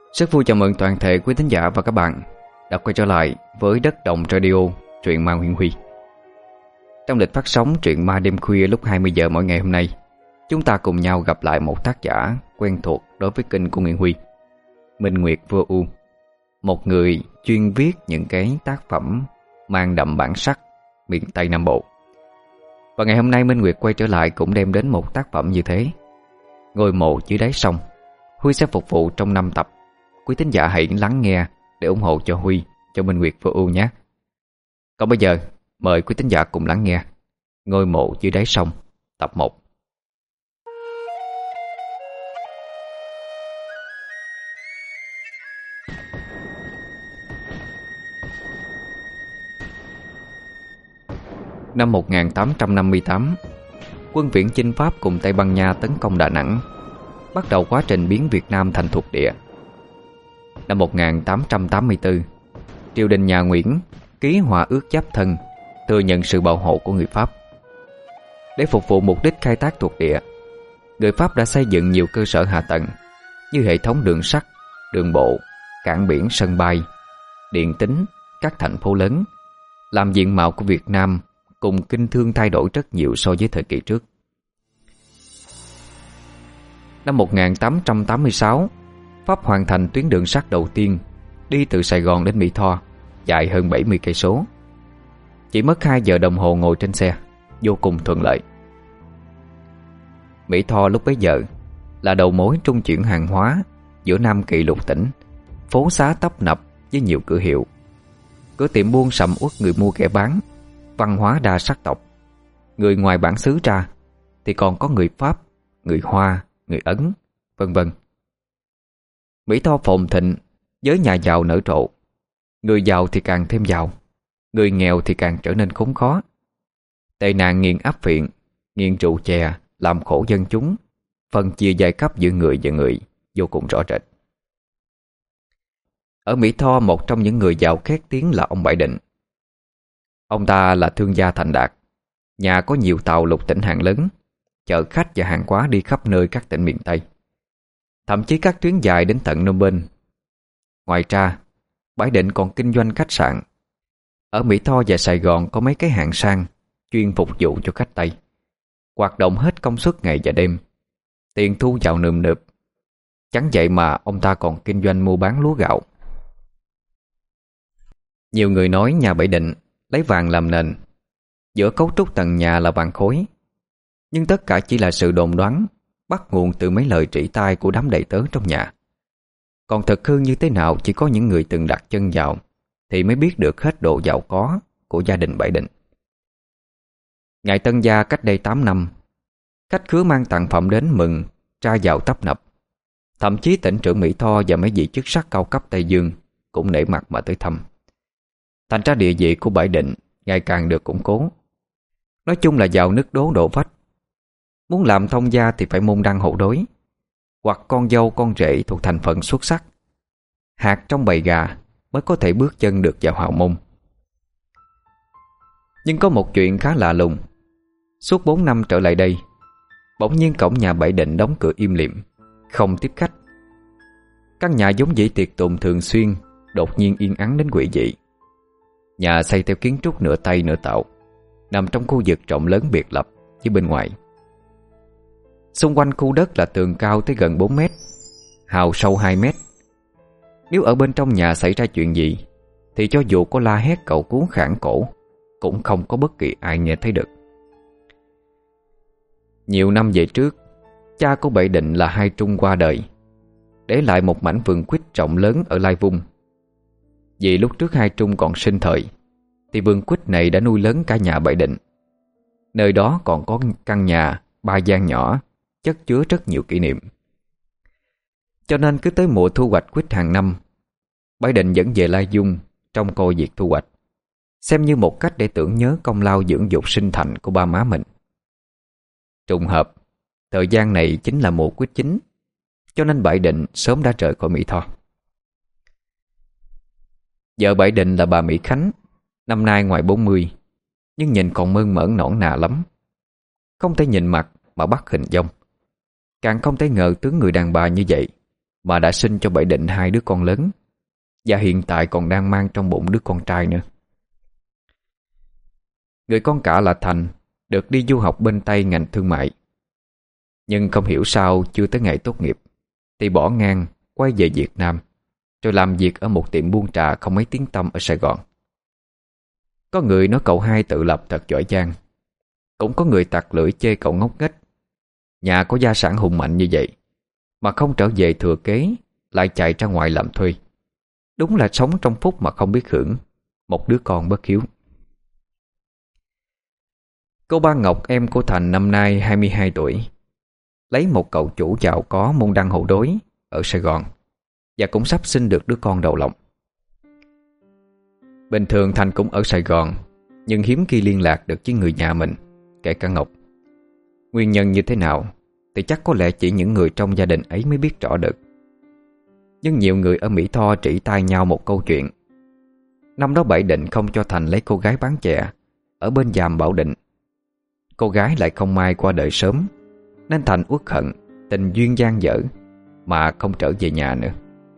Rất vui chào mừng toàn thể quý thính giả và các bạn đã quay trở lại với Đất Đồng Radio, truyện ma Nguyễn Huy. Trong lịch phát sóng truyện ma đêm khuya lúc 20 giờ mỗi ngày hôm nay, chúng ta cùng nhau gặp lại một tác giả quen thuộc đối với kênh của Nguyễn Huy, Minh Nguyệt Vô U, một người chuyên viết những cái tác phẩm mang đậm bản sắc miền Tây Nam Bộ. Và ngày hôm nay Minh Nguyệt quay trở lại cũng đem đến một tác phẩm như thế, Ngôi mộ dưới đáy sông. Huy sẽ phục vụ trong 5 tập. Quý thính giả hãy lắng nghe để ủng hộ cho Huy, cho Minh Nguyệt Vô U nhé. Còn bây giờ, mời quý thính giả cùng lắng nghe Ngôi mộ dưới đáy sông, tập 1. Năm 1858, quân viễn chinh Pháp cùng Tây Ban Nha tấn công Đà Nẵng, bắt đầu quá trình biến Việt Nam thành thuộc địa. Năm 1884, triều đình nhà Nguyễn ký hòa ước giáp thân, thừa nhận sự bảo hộ của người Pháp. Để phục vụ mục đích khai thác thuộc địa, người Pháp đã xây dựng nhiều cơ sở hạ tầng như hệ thống đường sắt, đường bộ, cảng biển, sân bay, điện tín, các thành phố lớn, làm diện mạo của Việt Nam cùng kinh thương thay đổi rất nhiều so với thời kỳ trước. Năm 1886, Pháp hoàn thành tuyến đường sắt đầu tiên đi từ Sài Gòn đến Mỹ Tho, dài hơn 70 cây số. Chỉ mất 2 giờ đồng hồ ngồi trên xe, vô cùng thuận lợi. Mỹ Tho lúc bấy giờ là đầu mối trung chuyển hàng hóa giữa Nam Kỳ lục tỉnh, phố xá tấp nập với nhiều cửa hiệu, cửa tiệm buôn sầm uất người mua kẻ bán, văn hóa đa sắc tộc. Người ngoài bản xứ ra thì còn có người Pháp, người Hoa, người Ấn, vân vân. Mỹ Tho phồn thịnh, với nhà giàu nở rộ. Người giàu thì càng thêm giàu, người nghèo thì càng trở nên khốn khó. Tệ nạn nghiện áp phiện, nghiện rượu chè làm khổ dân chúng, phân chia giai cấp giữa người và người vô cùng rõ rệt. Ở Mỹ Tho, một trong những người giàu khét tiếng là ông Bảy Định. Ông ta là thương gia thành đạt, nhà có nhiều tàu lục tỉnh hàng lớn, chở khách và hàng hóa đi khắp nơi các tỉnh miền Tây, thậm chí các tuyến dài đến tận Phnom Penh. Ngoài ra, Bảy Định còn kinh doanh khách sạn. Ở Mỹ Tho và Sài Gòn có mấy cái hạng sang chuyên phục vụ cho khách Tây, hoạt động hết công suất ngày và đêm, tiền thu vào nườm nượp. Chẳng vậy mà ông ta còn kinh doanh mua bán lúa gạo. Nhiều người nói nhà Bảy Định lấy vàng làm nền, giữa cấu trúc tầng nhà là vàng khối, nhưng tất cả chỉ là sự đồn đoán bắt nguồn từ mấy lời trĩ tai của đám đầy tớ trong nhà. Còn thực hư như thế nào chỉ có những người từng đặt chân vào thì mới biết được hết độ giàu có của gia đình Bảy Định. Ngày tân gia cách đây 8 năm, khách khứa mang tặng phẩm đến mừng ra vào tấp nập. Thậm chí tỉnh trưởng Mỹ Tho và mấy vị chức sắc cao cấp Tây Dương cũng nể mặt mà tới thăm. Thành ra địa vị của Bảy Định ngày càng được củng cố. Nói chung là giàu nứt đố đổ vách. Muốn làm thông gia thì phải môn đăng hộ đối, hoặc con dâu con rể thuộc thành phần xuất sắc, hạt trong bầy gà mới có thể bước chân được vào hào môn. Nhưng có một chuyện khá lạ lùng. Suốt 4 năm trở lại đây, bỗng nhiên cổng nhà Bảy Định đóng cửa im lìm, không tiếp khách. Căn nhà giống dĩ tiệc tùng thường xuyên đột nhiên yên ắng đến quỷ dị. Nhà xây theo kiến trúc nửa Tây nửa Tàu, nằm trong khu vực rộng lớn biệt lập với bên ngoài. Xung quanh khu đất là tường cao tới gần 4 mét, hào sâu 2 mét. Nếu ở bên trong nhà xảy ra chuyện gì thì cho dù có la hét cầu cứu khản cổ cũng không có bất kỳ ai nghe thấy được. Nhiều năm về trước, cha của Bảy Định là Hai Trung qua đời, để lại một mảnh vườn quýt rộng lớn ở Lai Vung. Vì lúc trước Hai Trung còn sinh thời thì vườn quýt này đã nuôi lớn cả nhà Bảy Định. Nơi đó còn có căn nhà 3 gian nhỏ chất chứa rất nhiều kỷ niệm. Cho nên cứ tới mùa thu hoạch quýt hàng năm, Bảy Định dẫn về Lai Vung trông coi việc thu hoạch, xem như một cách để tưởng nhớ công lao dưỡng dục sinh thành của ba má mình. Trùng hợp, thời gian này chính là mùa quýt chín, cho nên Bảy Định sớm đã rời khỏi Mỹ Tho. Vợ Bảy Định là bà Mỹ Khánh, năm nay ngoài 40, nhưng nhìn còn mơn mởn nõn nà lắm. Không thể nhìn mặt mà bắt hình dong, càng không thể ngờ tướng người đàn bà như vậy mà đã sinh cho Bảy Định hai đứa con lớn, và hiện tại còn đang mang trong bụng đứa con trai nữa. Người con cả là Thành được đi du học bên Tây ngành thương mại, nhưng không hiểu sao chưa tới ngày tốt nghiệp thì bỏ ngang quay về Việt Nam, rồi làm việc ở một tiệm buôn trà không mấy tiếng tăm ở Sài Gòn. Có người nói cậu hai tự lập thật giỏi giang, cũng có người tặc lưỡi chê cậu ngốc nghếch. Nhà có gia sản hùng mạnh như vậy mà không trở về thừa kế, lại chạy ra ngoài làm thuê. Đúng là sống trong phúc mà không biết hưởng, một đứa con bất hiếu. Cô Ba Ngọc, em của Thành, năm nay 22 tuổi, lấy một cậu chủ giàu có môn đăng hộ đối ở Sài Gòn, và cũng sắp sinh được đứa con đầu lòng. Bình thường Thành cũng ở Sài Gòn, nhưng hiếm khi liên lạc được với người nhà mình, kể cả Ngọc. Nguyên nhân như thế nào thì chắc có lẽ chỉ những người trong gia đình ấy mới biết rõ được. Nhưng nhiều người ở Mỹ Tho chỉ tay nhau một câu chuyện. Năm đó Bảy Định không cho Thành lấy cô gái bán chè ở bên Giàm Bảo Định. Cô gái lại không may qua đời sớm, nên Thành uất hận tình duyên dang dở mà không trở về nhà nữa.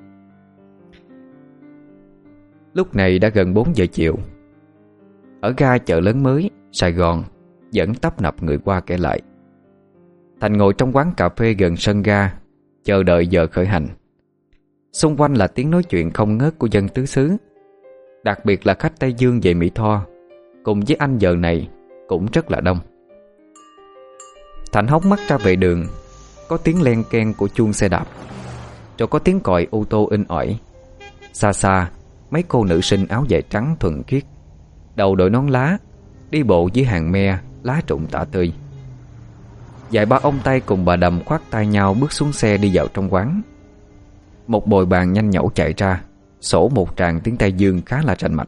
Lúc này đã gần 4 giờ chiều. Ở ga chợ lớn mới Sài Gòn vẫn tấp nập người qua kẻ lại. Thành ngồi trong quán cà phê gần sân ga, chờ đợi giờ khởi hành. Xung quanh là tiếng nói chuyện không ngớt của dân tứ xứ, đặc biệt là khách Tây Dương về Mỹ Tho, cùng với anh giờ này cũng rất là đông. Thành hốc mắt ra vệ đường, có tiếng len keng của chuông xe đạp, rồi có tiếng còi ô tô inh ỏi. Xa xa, mấy cô nữ sinh áo dài trắng thuần khiết, đầu đội nón lá, đi bộ dưới hàng me lá rụng tả tơi. Vài ba ông Tây cùng bà Đầm khoác tay nhau bước xuống xe đi vào trong quán. Một bồi bàn nhanh nhẩu chạy ra, sổ một tràng tiếng Tây Dương khá là rành mạch.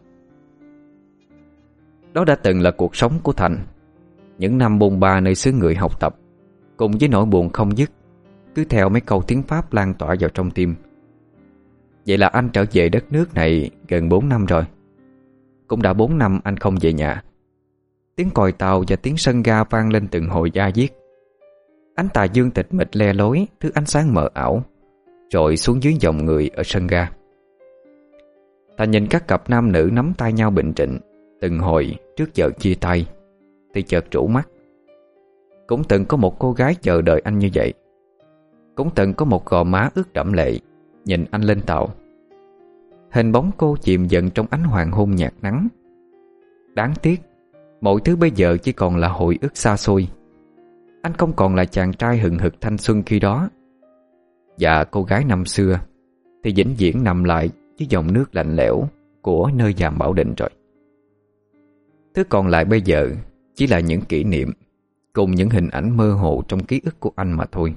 Đó đã từng là cuộc sống của Thành. Những năm bôn ba nơi xứ người học tập, cùng với nỗi buồn không dứt, cứ theo mấy câu tiếng Pháp lan tỏa vào trong tim. Vậy là anh trở về đất nước này gần 4 năm rồi. Cũng đã 4 năm anh không về nhà. Tiếng còi tàu và tiếng sân ga vang lên từng hồi da diết. Ánh tà dương tịch mịch le lối thứ ánh sáng mờ ảo, rồi xuống dưới dòng người ở sân ga. Ta nhìn các cặp nam nữ nắm tay nhau bình trịnh từng hồi trước giờ chia tay, thì chợt rũ mắt. Cũng từng có một cô gái chờ đợi anh như vậy. Cũng từng có một gò má ướt đẫm lệ nhìn anh lên tàu. Hình bóng cô chìm dần trong ánh hoàng hôn nhạt nắng. Đáng tiếc, mọi thứ bây giờ chỉ còn là hồi ức xa xôi. Anh không còn là chàng trai hừng hực thanh xuân khi đó, và cô gái năm xưa thì vĩnh viễn nằm lại với dòng nước lạnh lẽo của nơi Giàm Bảo Định rồi. Thứ còn lại bây giờ chỉ là những kỷ niệm cùng những hình ảnh mơ hồ trong ký ức của anh mà thôi.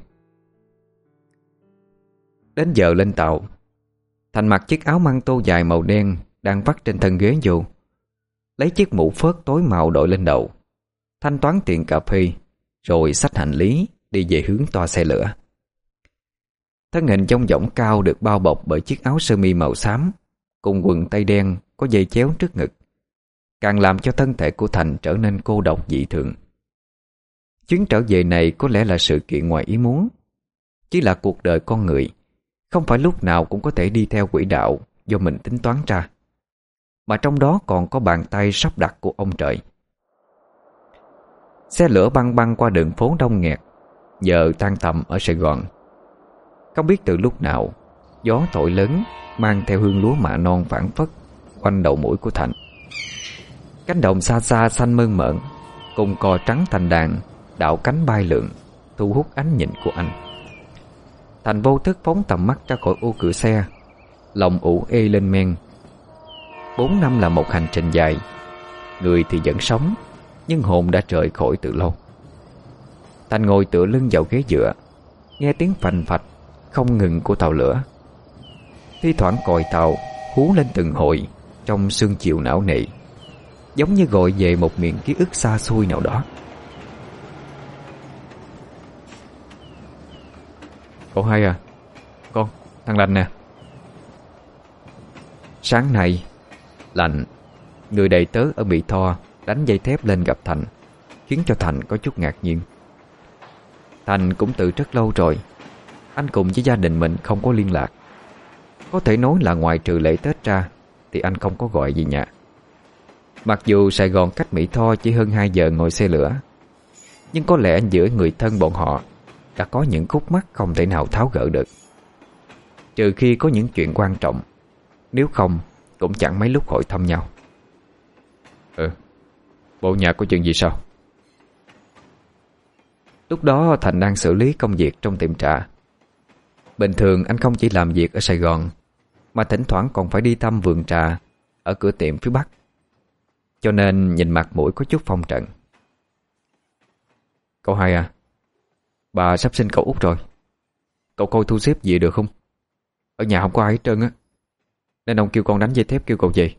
Đến giờ lên tàu, Thành mặc chiếc áo măng tô dài màu đen đang vắt trên thân ghế vô, lấy chiếc mũ phớt tối màu đội lên đầu, thanh toán tiền cà phê, rồi xách hành lý đi về hướng toa xe lửa. Thân hình trông dỏng cao được bao bọc bởi chiếc áo sơ mi màu xám cùng quần tây đen có dây chéo trước ngực, càng làm cho thân thể của Thành trở nên cô độc dị thường. Chuyến trở về này có lẽ là sự kiện ngoài ý muốn, chỉ là cuộc đời con người không phải lúc nào cũng có thể đi theo quỹ đạo do mình tính toán ra, mà trong đó còn có bàn tay sắp đặt của ông trời. Xe lửa băng băng qua đường phố đông nghẹt giờ tan tầm ở Sài Gòn. Không biết từ lúc nào, gió thổi lớn mang theo hương lúa mạ non phảng phất quanh đầu mũi của Thành. Cánh đồng xa xa xanh mơn mởn, cùng cò trắng thành đàn đảo cánh bay lượn, thu hút ánh nhìn của anh. Thành vô thức phóng tầm mắt ra khỏi ô cửa xe, lòng ủ ê lên men. 4 năm là một hành trình dài, người thì vẫn sống, nhưng hồn đã rời khỏi từ lâu. Thành ngồi tựa lưng vào ghế dựa, nghe tiếng phành phạch không ngừng của tàu lửa. Thi thoảng còi tàu hú lên từng hồi trong sương chiều não nề, giống như gọi về một miền ký ức xa xôi nào đó. Cậu hai à? Con, thằng Lành nè. Sáng nay Lành, người đầy tớ ở Mỹ Tho, đánh dây thép lên gặp Thành, khiến cho Thành có chút ngạc nhiên. Thành cũng từ rất lâu rồi, anh cùng với gia đình mình không có liên lạc. Có thể nói là ngoài trừ lễ Tết ra thì anh không có gọi về nhà. Mặc dù Sài Gòn cách Mỹ Tho chỉ hơn 2 giờ ngồi xe lửa, nhưng có lẽ giữa người thân bọn họ đã có những khúc mắc không thể nào tháo gỡ được. Trừ khi có những chuyện quan trọng, nếu không cũng chẳng mấy lúc hỏi thăm nhau. Bộ nhà có chuyện gì sao? Lúc đó Thành đang xử lý công việc trong tiệm trà. Bình thường anh không chỉ làm việc ở Sài Gòn, mà thỉnh thoảng còn phải đi thăm vườn trà ở cửa tiệm phía Bắc, cho nên nhìn mặt mũi có chút phong trần. Cậu hai à, bà sắp sinh cậu út rồi. Cậu coi thu xếp gì được không? Ở nhà không có ai hết trơn á, nên ông kêu con đánh dây thép kêu cậu về.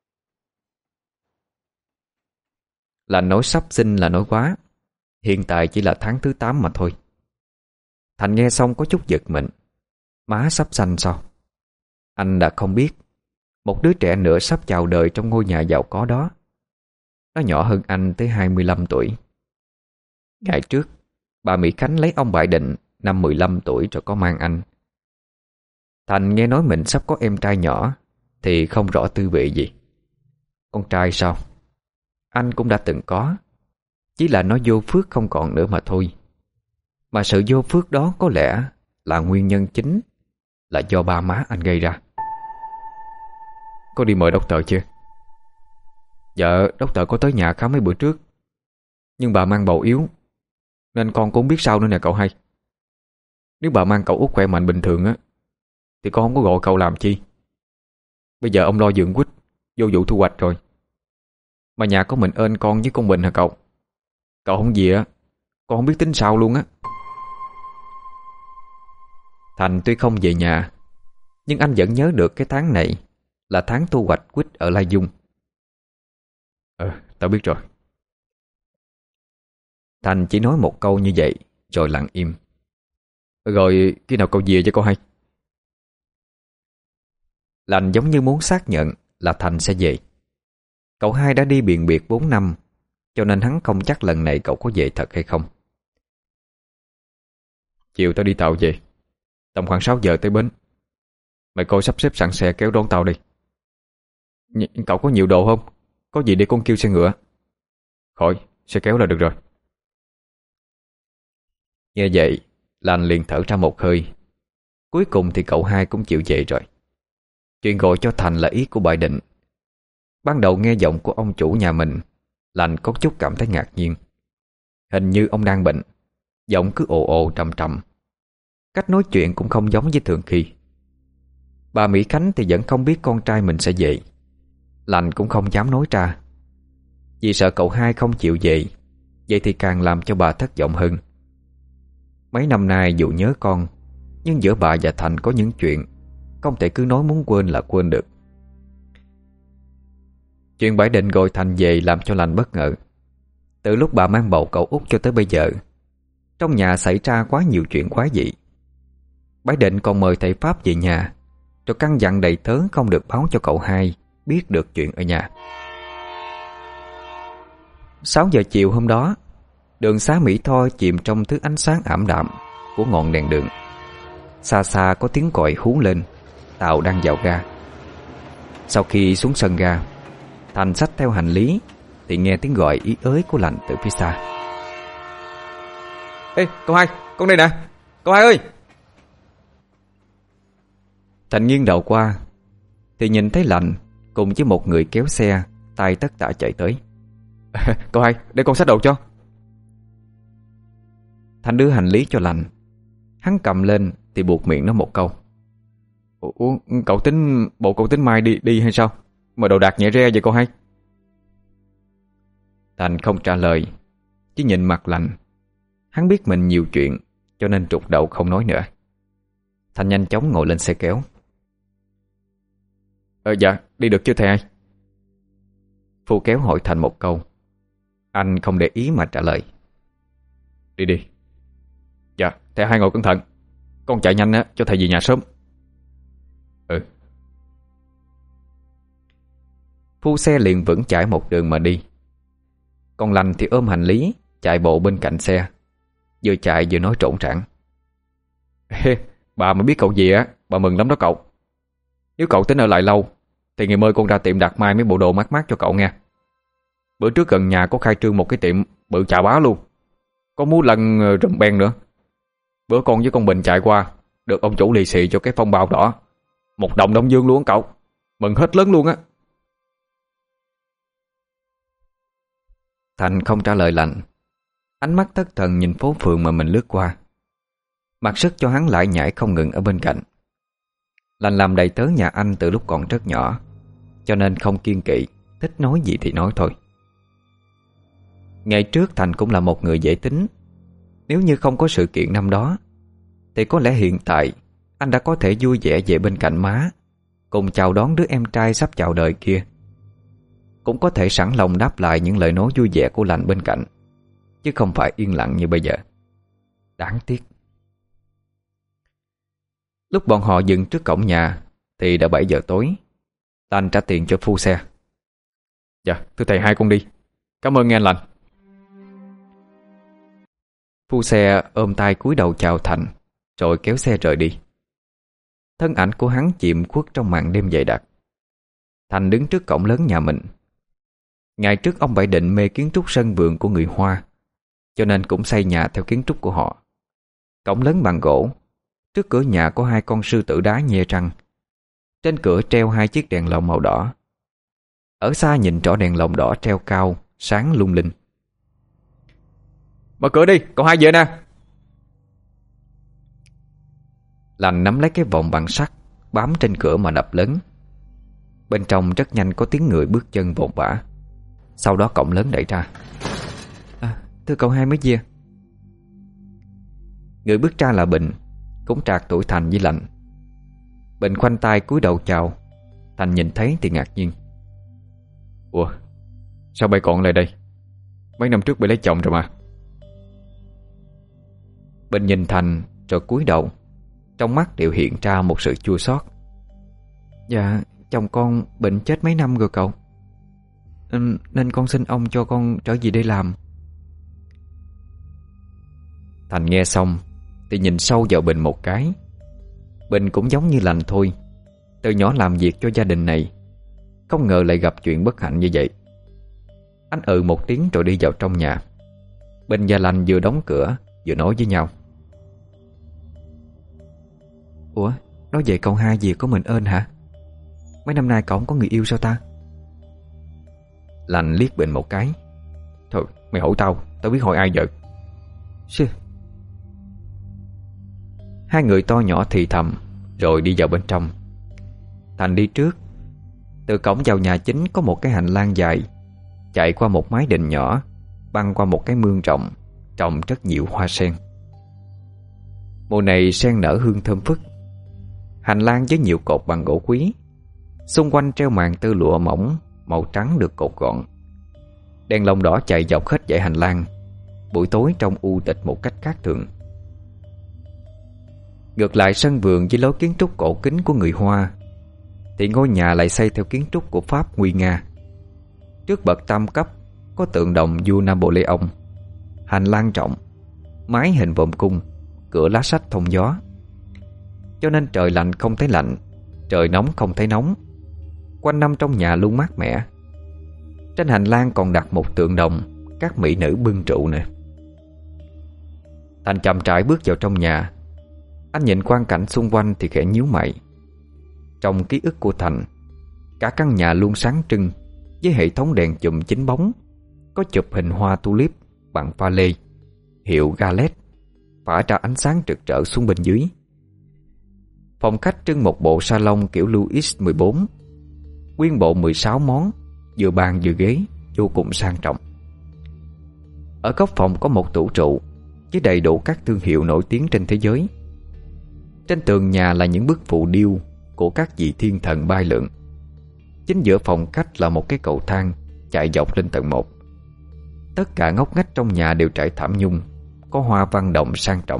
Là nói sắp sinh là nói quá. Hiện tại chỉ là tháng thứ 8 mà thôi. Thành nghe xong có chút giật mình. Má sắp sanh sao? Anh đã không biết một đứa trẻ nữa sắp chào đời trong ngôi nhà giàu có đó. Nó nhỏ hơn anh tới 25 tuổi. Ngày trước bà Mỹ Khánh lấy ông Bại Định năm 15 tuổi rồi có mang anh. Thành nghe nói mình sắp có em trai nhỏ thì không rõ tư vị gì. Con trai sao? Anh cũng đã từng có, chỉ là nó vô phước không còn nữa mà thôi. Mà sự vô phước đó có lẽ là nguyên nhân chính là do ba má anh gây ra. Có đi mời doctor chưa? Dạ, doctor có tới nhà khám mấy bữa trước, nhưng bà mang bầu yếu nên con cũng không biết sao nữa nè cậu hai. Nếu bà mang cậu út khỏe mạnh bình thường á thì con không có gọi cậu làm chi. Bây giờ ông lo dưỡng quýt, vô vụ thu hoạch rồi, mà nhà có mình ơn con với con Bình hả cậu? Cậu không về á, con không biết tính sao luôn á. Thành tuy không về nhà, nhưng anh vẫn nhớ được cái tháng này là tháng thu hoạch quýt ở Lai Dung. Tao biết rồi. Thành chỉ nói một câu như vậy rồi lặng im. Rồi khi nào cậu về cho con hay? Lành giống như muốn xác nhận là Thành sẽ về. Cậu hai đã đi biền biệt 4 năm, cho nên hắn không chắc lần này cậu có về thật hay không. Chiều tao đi tàu về, tầm khoảng 6 giờ tới bến. Mày coi sắp xếp sẵn xe kéo đón tao đi. Cậu có nhiều đồ không? Có gì để con kêu xe ngựa? Khỏi, xe kéo là được rồi. Nghe vậy, Lành liền thở ra một hơi. Cuối cùng thì cậu hai cũng chịu về rồi. Chuyện gọi cho Thành là ý của Bại Định. Ban đầu nghe giọng của ông chủ nhà mình, Lành có chút cảm thấy ngạc nhiên. Hình như ông đang bệnh, giọng cứ ồ ồ trầm trầm, cách nói chuyện cũng không giống với thường khi. Bà Mỹ Khánh thì vẫn không biết con trai mình sẽ về. Lành cũng không dám nói ra, vì sợ cậu hai không chịu về, vậy thì càng làm cho bà thất vọng hơn. Mấy năm nay dù nhớ con, nhưng giữa bà và Thành có những chuyện không thể cứ nói muốn quên là quên được. Chuyện Bãi Định gọi Thành về làm cho Lành bất ngờ. Từ lúc bà mang bầu cậu út cho tới bây giờ, trong nhà xảy ra quá nhiều chuyện quái dị. Bãi Định còn mời thầy Pháp về nhà, rồi căn dặn đầy tớ không được báo cho cậu hai biết được chuyện ở nhà. 6 giờ chiều hôm đó, đường xá Mỹ Tho chìm trong thứ ánh sáng ảm đạm của ngọn đèn đường. Xa xa có tiếng còi hú lên, tàu đang vào ga. Sau khi xuống sân ga, Thành xách theo hành lý thì nghe tiếng gọi ý ới của Lành từ phía xa. Ê, cậu hai, con đây nè, cậu hai ơi! Thành nghiêng đầu qua thì nhìn thấy Lành cùng với một người kéo xe, tay tất tả chạy tới. Cậu hai, để con xách đồ cho. Thành đưa hành lý cho Lành. Hắn cầm lên thì buộc miệng nó một câu. Ủa, cậu tính mai đi hay sao? Mà đồ đạc nhẹ re vậy cậu hai? Thành không trả lời, chỉ nhìn mặt Lành. Hắn biết mình nhiều chuyện, cho nên trục đầu không nói nữa. Thành nhanh chóng ngồi lên xe kéo. Dạ, đi được chưa thầy hai? Phu kéo hỏi Thành một câu. Anh không để ý mà trả lời. Đi. Dạ, thầy hai ngồi cẩn thận. Con chạy nhanh á, cho thầy về nhà sớm. Phu xe liền vững chãi một đường mà đi. Còn Lành thì ôm hành lý chạy bộ bên cạnh xe, vừa chạy vừa nói trộn rãng. Bà mà biết cậu về á, bà mừng lắm đó cậu. Nếu cậu tính ở lại lâu thì ngày mai con ra tiệm đặt may mấy bộ đồ mát mát cho cậu nha. Bữa trước gần nhà có khai trương một cái tiệm bự chà bá luôn, có múa lân rùm beng nữa. Bữa con với con Bình chạy qua, được ông chủ lì xì cho cái phong bao đỏ, 1 đồng Đông Dương luôn á cậu. Mừng hết lớn luôn á. Thành không trả lời Lành. Ánh mắt thất thần nhìn phố phường mà mình lướt qua, mặc sức cho hắn lại nhảy không ngừng ở bên cạnh. Lành làm đầy tớ nhà anh từ lúc còn rất nhỏ, cho nên không kiêng kỵ, thích nói gì thì nói thôi. Ngày trước Thành cũng là một người dễ tính. Nếu như không có sự kiện năm đó thì có lẽ hiện tại anh đã có thể vui vẻ về bên cạnh má, cùng chào đón đứa em trai sắp chào đời kia. Cũng có thể sẵn lòng đáp lại những lời nói vui vẻ của Lành bên cạnh, chứ không phải yên lặng như bây giờ. Đáng tiếc. Lúc bọn họ dừng trước cổng nhà thì đã 7 giờ tối. Lành trả tiền cho phu xe. Dạ thưa thầy, hai con đi. Cảm ơn nghe anh Lành. Phu xe ôm tay cúi đầu chào Thành, rồi kéo xe rời đi. Thân ảnh của hắn chìm khuất trong màn đêm dày đặc. Thành đứng trước cổng lớn nhà mình. Ngày trước ông Bảy Định mê kiến trúc sân vườn của người Hoa, cho nên cũng xây nhà theo kiến trúc của họ. Cổng lớn bằng gỗ. Trước cửa nhà có 2 con sư tử đá nhe răng. Trên cửa treo 2 chiếc đèn lồng màu đỏ. Ở xa nhìn rõ đèn lồng đỏ treo cao, sáng lung linh. Mở cửa đi, cậu hai về nè. Lành nắm lấy cái vòng bằng sắt bám trên cửa mà đập lớn. Bên trong rất nhanh có tiếng người bước chân vội vã. Sau đó cổng lớn đẩy ra. Thưa cậu hai mới về. Người bước ra là Bình, cũng trạc tuổi Thành với Lành. Bình khoanh tay cúi đầu chào. Thành nhìn thấy thì ngạc nhiên. Ủa, sao bay còn lại đây? Mấy năm trước bay lấy chồng rồi mà. Bình nhìn Thành rồi cúi đầu. Trong mắt đều hiện ra một sự chua xót. Dạ, chồng con bệnh chết mấy năm rồi cậu. Nên con xin ông cho con trở về đây làm. Thành nghe xong thì nhìn sâu vào Bình một cái. Bình cũng giống như Lành thôi. Từ nhỏ làm việc cho gia đình này, không ngờ lại gặp chuyện bất hạnh như vậy. Anh một tiếng rồi đi vào trong nhà. Bình và Lành vừa đóng cửa vừa nói với nhau. Ủa, nói vậy cậu hai việc của mình ơn hả? Mấy năm nay cậu không có người yêu sao ta? Lành liếc Bình một cái. Thôi mày hỏi tao biết hỏi ai vợ. Sư. Hai người to nhỏ thì thầm rồi đi vào bên trong. Thành đi trước. Từ cổng vào nhà chính có một cái hành lang dài, chạy qua một mái đình nhỏ, băng qua một cái mương rộng, trồng rất nhiều hoa sen. Mùa này sen nở hương thơm phức. Hành lang với nhiều cột bằng gỗ quý. Xung quanh treo màn tơ lụa mỏng màu trắng được cột gọn. Đèn lồng đỏ chạy dọc hết dãy hành lang. Buổi tối trông u tịch một cách khác thường. Ngược lại sân vườn với lối kiến trúc cổ kính của người Hoa thì ngôi nhà lại xây theo kiến trúc của Pháp nguy nga. Trước bậc tam cấp có tượng đồng vua Napoleon. Hành lang rộng, mái hình vòm cung, cửa lá sách thông gió. Cho nên trời lạnh không thấy lạnh, trời nóng không thấy nóng. Quanh năm trong nhà luôn mát mẻ. Trên hành lang còn đặt một tượng đồng các mỹ nữ bưng rượu nè. Thành chậm rãi bước vào trong nhà. Anh nhìn quang cảnh xung quanh thì khẽ nhíu mày. Trong ký ức của Thành, cả căn nhà luôn sáng trưng với hệ thống đèn chùm chính bóng, có chụp hình hoa tulip bằng pha lê hiệu Gallet phả ra ánh sáng rực rỡ xuống bên dưới. Phòng khách trưng một bộ salon kiểu Louis XIV, nguyên bộ 16 món, vừa bàn vừa ghế, vô cùng sang trọng. Ở góc phòng có một tủ rượu với đầy đủ các thương hiệu nổi tiếng trên thế giới. Trên tường nhà là những bức phù điêu của các vị thiên thần bay lượn. Chính giữa phòng khách là một cái cầu thang chạy dọc lên tầng 1. Tất cả ngóc ngách trong nhà đều trải thảm nhung, có hoa văn động sang trọng.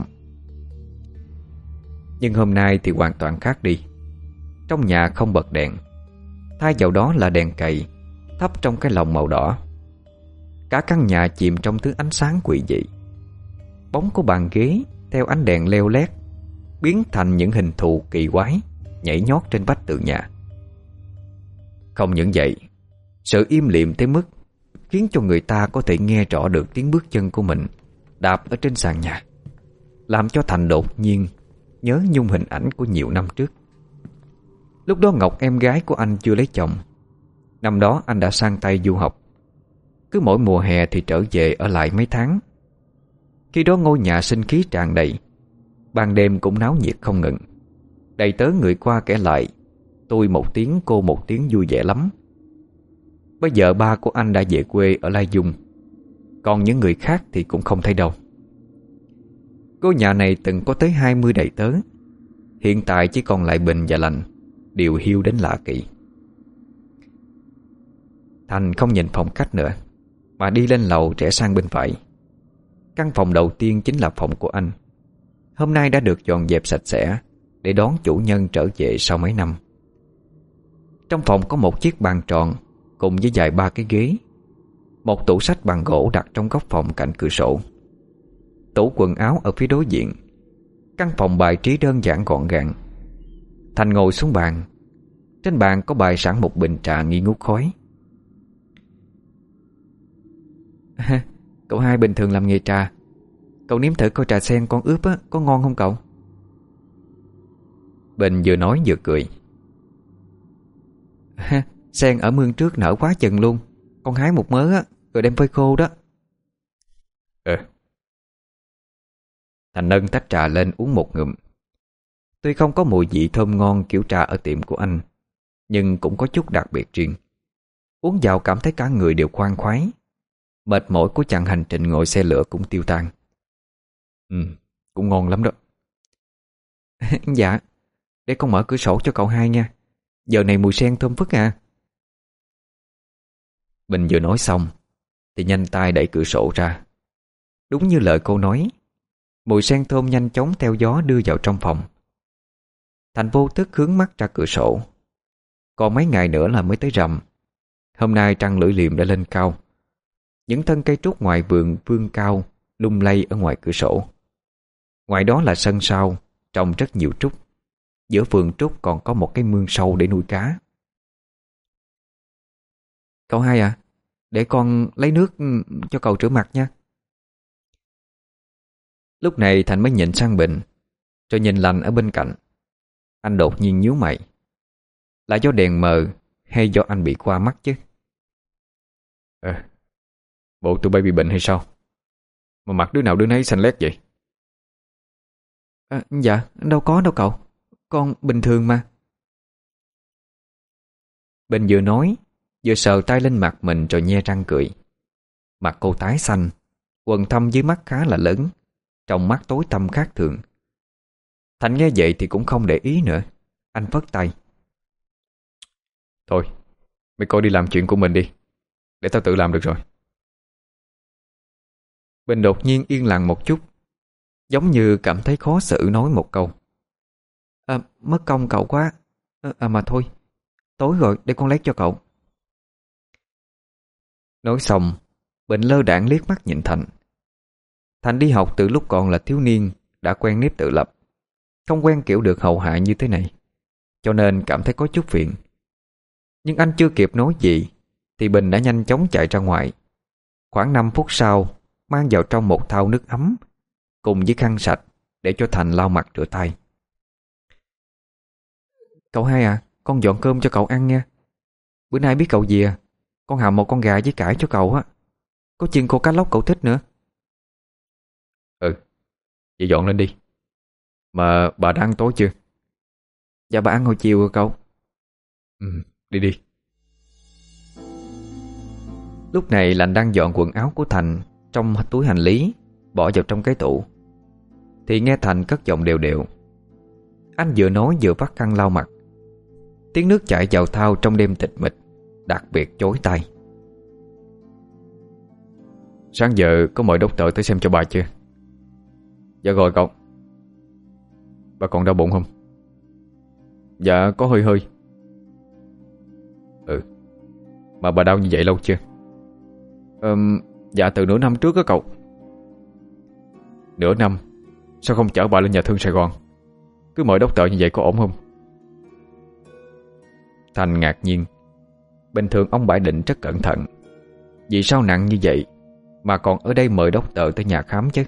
Nhưng hôm nay thì hoàn toàn khác đi. Trong nhà không bật đèn, thay vào đó là đèn cầy thắp trong cái lồng màu đỏ. Cả căn nhà chìm trong thứ ánh sáng quỷ dị. Bóng của bàn ghế theo ánh đèn leo lét biến thành những hình thù kỳ quái nhảy nhót trên vách tường nhà. Không những vậy, sự im lìm tới mức khiến cho người ta có thể nghe rõ được tiếng bước chân của mình đạp ở trên sàn nhà, làm cho Thành đột nhiên nhớ nhung hình ảnh của nhiều năm trước. Lúc đó Ngọc, em gái của anh, chưa lấy chồng. Năm đó anh đã sang Tây du học. Cứ mỗi mùa hè thì trở về ở lại mấy tháng. Khi đó ngôi nhà sinh khí tràn đầy, ban đêm cũng náo nhiệt không ngừng. Đầy tớ người qua kẻ lại, tôi một tiếng cô một tiếng, vui vẻ lắm. Bây giờ ba của anh đã về quê ở Lai Dung, còn những người khác thì cũng không thấy đâu. Ngôi nhà này từng có tới 20 đầy tớ, hiện tại chỉ còn lại Bình và Lành, đều hiu đến lạ kỳ. Thành không nhìn phòng khách nữa, mà đi lên lầu rẽ sang bên phải. Căn phòng đầu tiên chính là phòng của anh. Hôm nay đã được dọn dẹp sạch sẽ để đón chủ nhân trở về sau mấy năm. Trong phòng có một chiếc bàn tròn cùng với vài ba cái ghế, một tủ sách bằng gỗ đặt trong góc phòng cạnh cửa sổ, tủ quần áo ở phía đối diện. Căn phòng bài trí đơn giản gọn gàng. Thành ngồi xuống bàn. Trên bàn có bày sẵn một bình trà nghi ngút khói. Cậu hai bình thường làm nghề trà, cậu nếm thử coi trà sen con ướp á, có ngon không cậu? Bình vừa nói vừa cười. Sen ở mương trước nở quá chừng luôn, con hái một mớ á, rồi đem phơi khô đó. Thành nâng tách trà lên uống một ngụm. Tuy không có mùi vị thơm ngon kiểu trà ở tiệm của anh, nhưng cũng có chút đặc biệt riêng. Uống vào cảm thấy cả người đều khoan khoái. Mệt mỏi của chặng hành trình ngồi xe lửa cũng tiêu tan. Cũng ngon lắm đó. Dạ, để con mở cửa sổ cho cậu hai nha. Giờ này mùi sen thơm phức à. Bình vừa nói xong thì nhanh tay đẩy cửa sổ ra. Đúng như lời cô nói, mùi sen thơm nhanh chóng theo gió đưa vào trong phòng. Thành vô thức hướng mắt ra cửa sổ. Còn mấy ngày nữa là mới tới rằm. Hôm nay trăng lưỡi liềm đã lên cao. Những thân cây trúc ngoài vườn vươn cao lung lay ở ngoài cửa sổ. Ngoài đó là sân sau trồng rất nhiều trúc. Giữa vườn trúc còn có một cái mương sâu để nuôi cá. Cậu hai à, để con lấy nước cho cậu rửa mặt nha. Lúc này Thành mới nhìn sang Bình, rồi nhìn Lành ở bên cạnh. Anh đột nhiên nhíu mày. Là do đèn mờ hay do anh bị qua mắt chứ? Bộ tụi bay bị bệnh hay sao? Mà mặt đứa nào đứa nấy xanh lét vậy? Dạ, đâu có đâu cậu. Con bình thường mà. Bình vừa nói vừa sờ tay lên mặt mình rồi nhe răng cười. Mặt cô tái xanh, quầng thâm dưới mắt khá là lớn, trong mắt tối tăm khác thường. Thành nghe vậy thì cũng không để ý nữa. Anh phất tay. Thôi, mày coi đi làm chuyện của mình đi, để tao tự làm được rồi. Bình đột nhiên yên lặng một chút, giống như cảm thấy khó xử nói một câu. Mất công cậu quá. Mà thôi, tối rồi để con lấy cho cậu. Nói xong, Bình lơ đãng liếc mắt nhìn Thành. Thành đi học từ lúc còn là thiếu niên đã quen nếp tự lập, không quen kiểu được hầu hạ như thế này, cho nên cảm thấy có chút phiền. Nhưng anh chưa kịp nói gì thì Bình đã nhanh chóng chạy ra ngoài. Khoảng 5 phút sau mang vào trong một thau nước ấm cùng với khăn sạch để cho Thành lau mặt rửa tay. Cậu hai à, con dọn cơm cho cậu ăn nha. Bữa nay biết cậu gì à, con hầm một con gà với cải cho cậu á. Có chiên khô cá lóc cậu thích nữa. Vậy dọn lên đi. Mà bà đã ăn tối chưa? Dạ bà ăn hồi chiều rồi cậu. Đi đi. Lúc này Lành đang dọn quần áo của Thành trong túi hành lý, bỏ vào trong cái tủ, thì nghe Thành cất giọng đều đều. Anh vừa nói vừa vắt khăn lau mặt. Tiếng nước chảy vào thau trong đêm tịch mịch đặc biệt chói tai. Sáng giờ có mời doctor tới xem cho bà chưa? Dạ rồi cậu. Bà còn đau bụng không? Dạ có hơi hơi. Mà bà đau như vậy lâu chưa? Dạ từ nửa năm trước á cậu. Nửa năm? Sao không chở bà lên nhà thương Sài Gòn? Cứ mời doctor như vậy có ổn không? Thành ngạc nhiên. Bình thường ông Bãi Định rất cẩn thận, vì sao nặng như vậy mà còn ở đây mời doctor tới nhà khám chứ?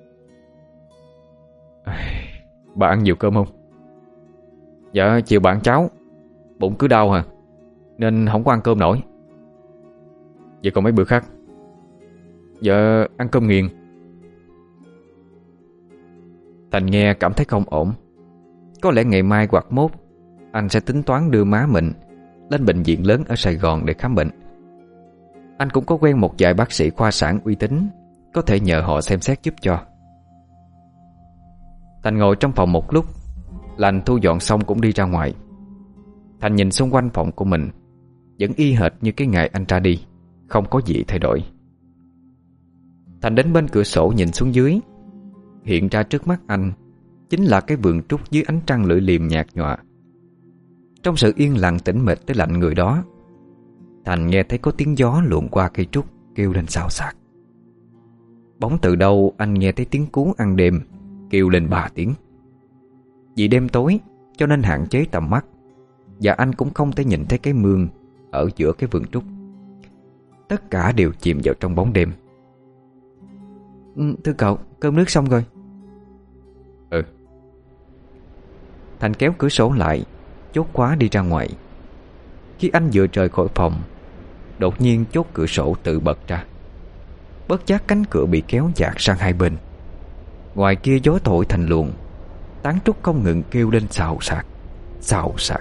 Bà ăn nhiều cơm không? Dạ chiều bạn cháo, bụng cứ đau hả, nên không có ăn cơm nổi. Vậy còn mấy bữa khác? Dạ ăn cơm nghiền. Thành nghe cảm thấy không ổn. Có lẽ ngày mai hoặc mốt anh sẽ tính toán đưa má mình lên bệnh viện lớn ở Sài Gòn để khám bệnh. Anh cũng có quen một vài bác sĩ khoa sản uy tín, có thể nhờ họ xem xét giúp cho. Thành ngồi trong phòng một lúc, Lành thu dọn xong cũng đi ra ngoài. Thành nhìn xung quanh phòng của mình, vẫn y hệt như cái ngày anh ra đi, không có gì thay đổi. Thành đến bên cửa sổ nhìn xuống dưới. Hiện ra trước mắt anh chính là cái vườn trúc dưới ánh trăng lưỡi liềm nhạt nhòa. Trong sự yên lặng tĩnh mịch tới lạnh người đó, Thành nghe thấy có tiếng gió luồn qua cây trúc kêu lên xào xạc. Bỗng từ đâu anh nghe thấy tiếng cú ăn đêm kêu lên 3 tiếng. Vì đêm tối cho nên hạn chế tầm mắt, và anh cũng không thể nhìn thấy cái mương ở giữa cái vườn trúc. Tất cả đều chìm vào trong bóng đêm. Thưa cậu, cơm nước xong rồi. Thành kéo cửa sổ lại, chốt khóa đi ra ngoài. Khi anh vừa rời khỏi phòng, đột nhiên chốt cửa sổ tự bật ra. Bất giác cánh cửa bị kéo dạt sang hai bên. Ngoài kia gió thổi thành luồng, tán trúc không ngừng kêu lên xào xạc, xào xạc.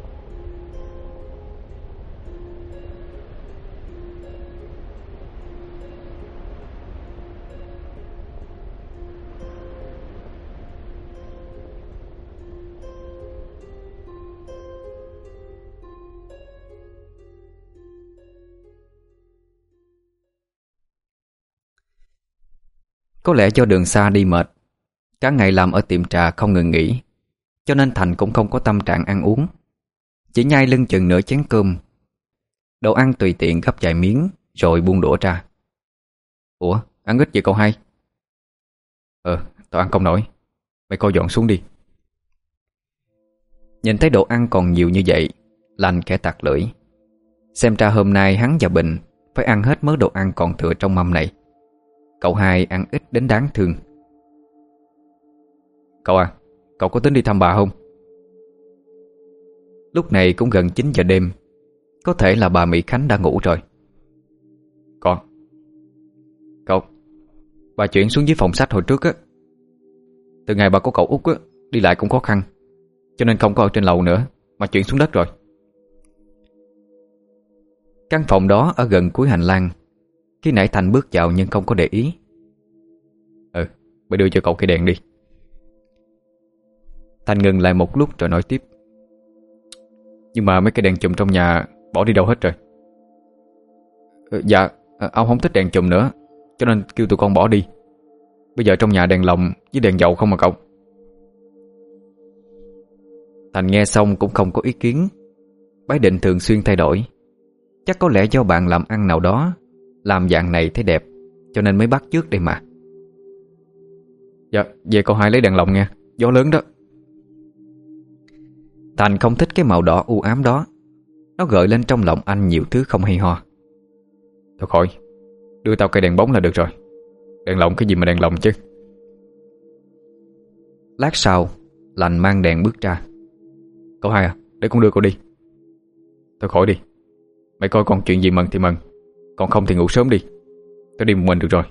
Có lẽ do đường xa đi mệt, cả ngày làm ở tiệm trà không ngừng nghỉ, cho nên Thành cũng không có tâm trạng ăn uống. Chỉ nhai lưng chừng nửa chén cơm. Đồ ăn tùy tiện gấp vài miếng rồi buông đũa ra. Ủa, ăn ít vậy cậu hai? Tao ăn không nổi. Mày coi dọn xuống đi. Nhìn thấy đồ ăn còn nhiều như vậy, Lành khẽ tặc lưỡi. Xem ra hôm nay hắn và Bình phải ăn hết mớ đồ ăn còn thừa trong mâm này. Cậu hai ăn ít đến đáng thương. Cậu à, cậu có tính đi thăm bà không? Lúc này cũng gần 9 giờ đêm, có thể là bà Mỹ Khánh đã ngủ rồi. Con Cậu, bà chuyển xuống dưới phòng sách hồi trước á. Từ ngày bà có cậu út á, đi lại cũng khó khăn, cho nên không có ở trên lầu nữa, mà chuyển xuống đất rồi. Căn phòng đó ở gần cuối hành lang. Khi nãy Thành bước vào nhưng không có để ý. Mày đưa cho cậu cây đèn đi. Thành ngừng lại một lúc rồi nói tiếp. Nhưng mà mấy cái đèn chùm trong nhà bỏ đi đâu hết rồi? Dạ, ông không thích đèn chùm nữa, cho nên kêu tụi con bỏ đi. Bây giờ trong nhà đèn lồng với đèn dầu không mà cậu. Thành nghe xong cũng không có ý kiến. Bái Định thường xuyên thay đổi. Chắc có lẽ do bạn làm ăn nào đó làm dạng này thấy đẹp, cho nên mới bắt chước đây mà. Dạ, về cậu hai lấy đèn lồng nha, gió lớn đó. Thành không thích cái màu đỏ u ám đó. Nó gợi lên trong lòng anh nhiều thứ không hay ho. Thôi khỏi, đưa tao cây đèn bóng là được rồi. Đèn lồng cái gì mà đèn lồng chứ. Lát sau, Lành mang đèn bước ra. Cậu hai à, để con đưa cậu đi. Thôi khỏi đi. Mày coi còn chuyện gì mừng thì mừng, còn không thì ngủ sớm đi. Tao đi một mình được rồi.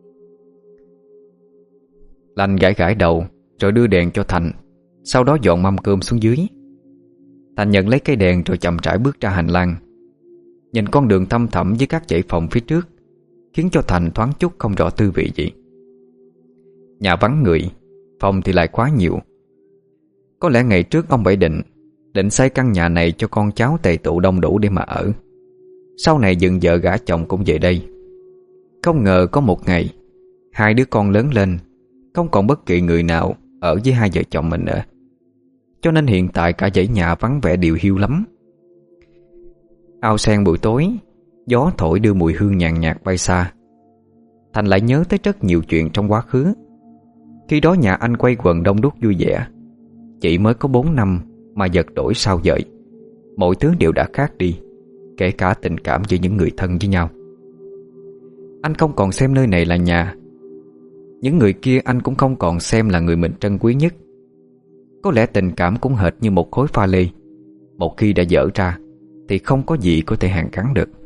Lành gãi gãi đầu rồi đưa đèn cho Thành, sau đó dọn mâm cơm xuống dưới. Thành nhận lấy cây đèn rồi chậm rãi bước ra hành lang. Nhìn con đường thăm thẳm với các dãy phòng phía trước khiến cho Thành thoáng chút không rõ tư vị gì. Nhà vắng người, phòng thì lại quá nhiều. Có lẽ ngày trước ông Bảy định xây căn nhà này cho con cháu tề tụ đông đủ để mà ở. Sau này dựng vợ gả chồng cũng về đây. Không ngờ có một ngày hai đứa con lớn lên, không còn bất kỳ người nào ở với hai vợ chồng mình nữa. Cho nên hiện tại cả dãy nhà vắng vẻ điều hiu lắm. Ao sen buổi tối, gió thổi đưa mùi hương nhàn nhạt bay xa. Thành lại nhớ tới rất nhiều chuyện trong quá khứ. Khi đó nhà anh quây quần đông đúc vui vẻ. Chỉ mới có 4 năm mà giật đổi sao dời. Mọi thứ đều đã khác đi, kể cả tình cảm giữa những người thân với nhau. Anh không còn xem nơi này là nhà. Những người kia anh cũng không còn xem là người mình trân quý nhất. Có lẽ tình cảm cũng hệt như một khối pha lê, một khi đã dở ra thì không có gì có thể hàn gắn được.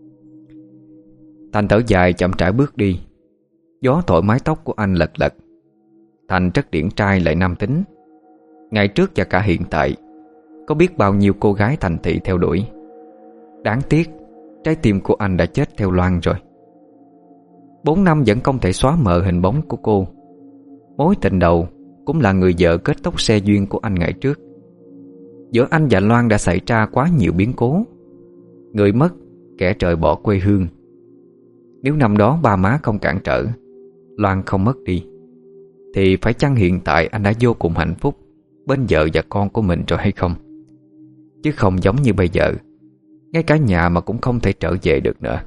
Thành thở dài chậm rãi bước đi. Gió thổi mái tóc của anh lật lật. Thành rất điển trai lại nam tính. Ngày trước và cả hiện tại có biết bao nhiêu cô gái thành thị theo đuổi. Đáng tiếc trái tim của anh đã chết theo Loan rồi. 4 năm vẫn không thể xóa mờ hình bóng của cô. Mối tình đầu cũng là người vợ kết thúc xe duyên của anh ngày trước. Giữa anh và Loan đã xảy ra quá nhiều biến cố. Người mất, kẻ trời bỏ quê hương. Nếu năm đó ba má không cản trở, Loan không mất đi, thì phải chăng hiện tại anh đã vô cùng hạnh phúc bên vợ và con của mình rồi hay không? Chứ không giống như bây giờ, ngay cả nhà mà cũng không thể trở về được nữa.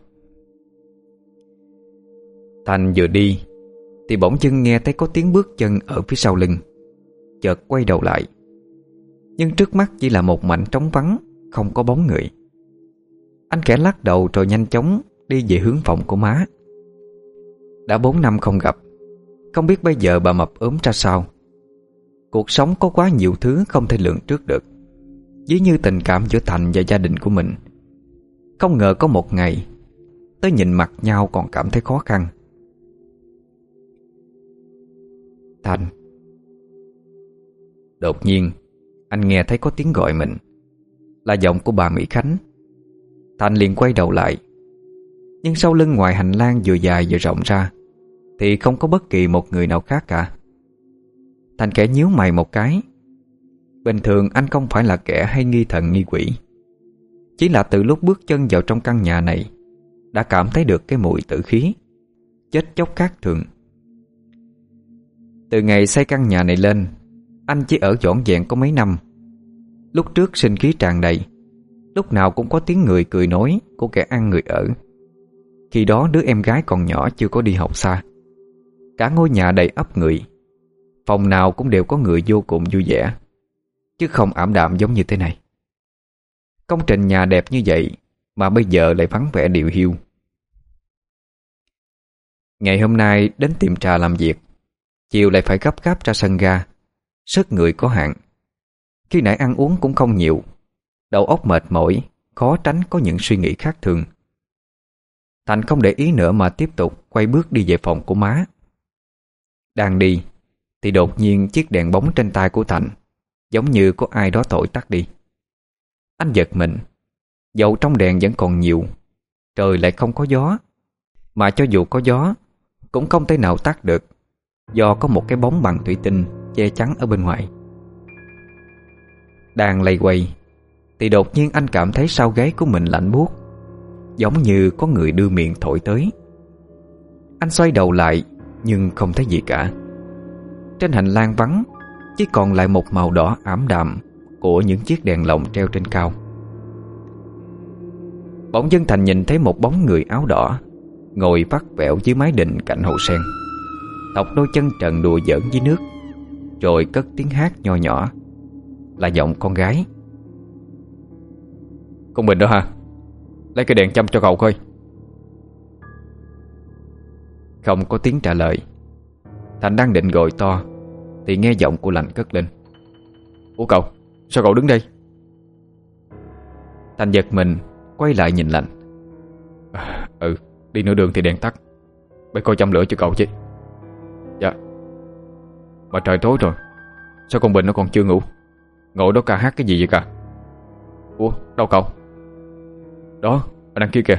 Thành vừa đi thì bỗng dưng nghe thấy có tiếng bước chân ở phía sau lưng. Chợt quay đầu lại, nhưng trước mắt chỉ là một mảnh trống vắng, không có bóng người. Anh khẽ lắc đầu rồi nhanh chóng đi về hướng phòng của má. Đã 4 năm không gặp, không biết bây giờ bà mập ốm ra sao. Cuộc sống có quá nhiều thứ không thể lường trước được, ví như tình cảm giữa Thành và gia đình của mình. Không ngờ có một ngày tới nhìn mặt nhau còn cảm thấy khó khăn. Thành. Đột nhiên anh nghe thấy có tiếng gọi mình, là giọng của bà Mỹ Khánh. Thành liền quay đầu lại, nhưng sau lưng ngoài hành lang vừa dài vừa rộng ra thì không có bất kỳ một người nào khác cả. Thành khẽ nhíu mày một cái. Bình thường anh không phải là kẻ hay nghi thần nghi quỷ, chỉ là từ lúc bước chân vào trong căn nhà này đã cảm thấy được cái mùi tử khí chết chóc khác thường. Từ ngày xây căn nhà này lên, anh chỉ ở dọn dẹn có mấy năm. Lúc trước sinh khí tràn đầy, lúc nào cũng có tiếng người cười nói của kẻ ăn người ở. Khi đó đứa em gái còn nhỏ chưa có đi học xa. Cả ngôi nhà đầy ắp người, phòng nào cũng đều có người vô cùng vui vẻ, chứ không ảm đạm giống như thế này. Công trình nhà đẹp như vậy mà bây giờ lại vắng vẻ điều hiu. Ngày hôm nay đến tiệm trà làm việc, chiều lại phải gấp gáp ra sân ga. Sức người có hạn, khi nãy ăn uống cũng không nhiều, đầu óc mệt mỏi, khó tránh có những suy nghĩ khác thường. Thành không để ý nữa mà tiếp tục quay bước đi về phòng của má. Đang đi thì đột nhiên chiếc đèn bóng trên tay của Thành giống như có ai đó thổi tắt đi. Anh giật mình. Dầu trong đèn vẫn còn nhiều, trời lại không có gió, mà cho dù có gió cũng không thể nào tắt được, do có một cái bóng bằng thủy tinh che chắn ở bên ngoài. Đang lay quay thì đột nhiên anh cảm thấy sau gáy của mình lạnh buốt, giống như có người đưa miệng thổi tới. Anh xoay đầu lại nhưng không thấy gì cả. Trên hành lang vắng, chỉ còn lại một màu đỏ ảm đạm của những chiếc đèn lồng treo trên cao. Bỗng dưng Thành nhìn thấy một bóng người áo đỏ ngồi vắt vẻo dưới mái đình cạnh hồ sen, thọc đôi chân trần đùa giỡn dưới nước, rồi cất tiếng hát nho nhỏ, là giọng con gái. Con Bình đó hả? Lấy cái đèn châm cho cậu coi. Không có tiếng trả lời. Thành đang định gọi to thì nghe giọng của Lành cất lên. Ủa cậu, sao cậu đứng đây? Thành giật mình quay lại nhìn Lành. Đi nửa đường thì đèn tắt, bây coi châm lửa cho cậu chứ. Dạ. Mà trời tối rồi, sao con Bình nó còn chưa ngủ? Ngồi đó ca hát cái gì vậy cả? Ủa, đâu cậu? Đó, ở đằng kia kìa.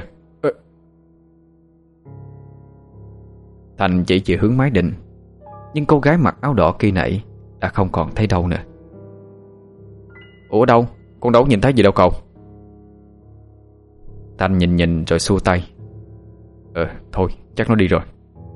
Thành chỉ hướng mái đình, nhưng cô gái mặc áo đỏ kia nãy đã không còn thấy đâu nữa. Ủa đâu? Con đâu nhìn thấy gì đâu cậu? Thành nhìn rồi xua tay. Thôi, chắc nó đi rồi.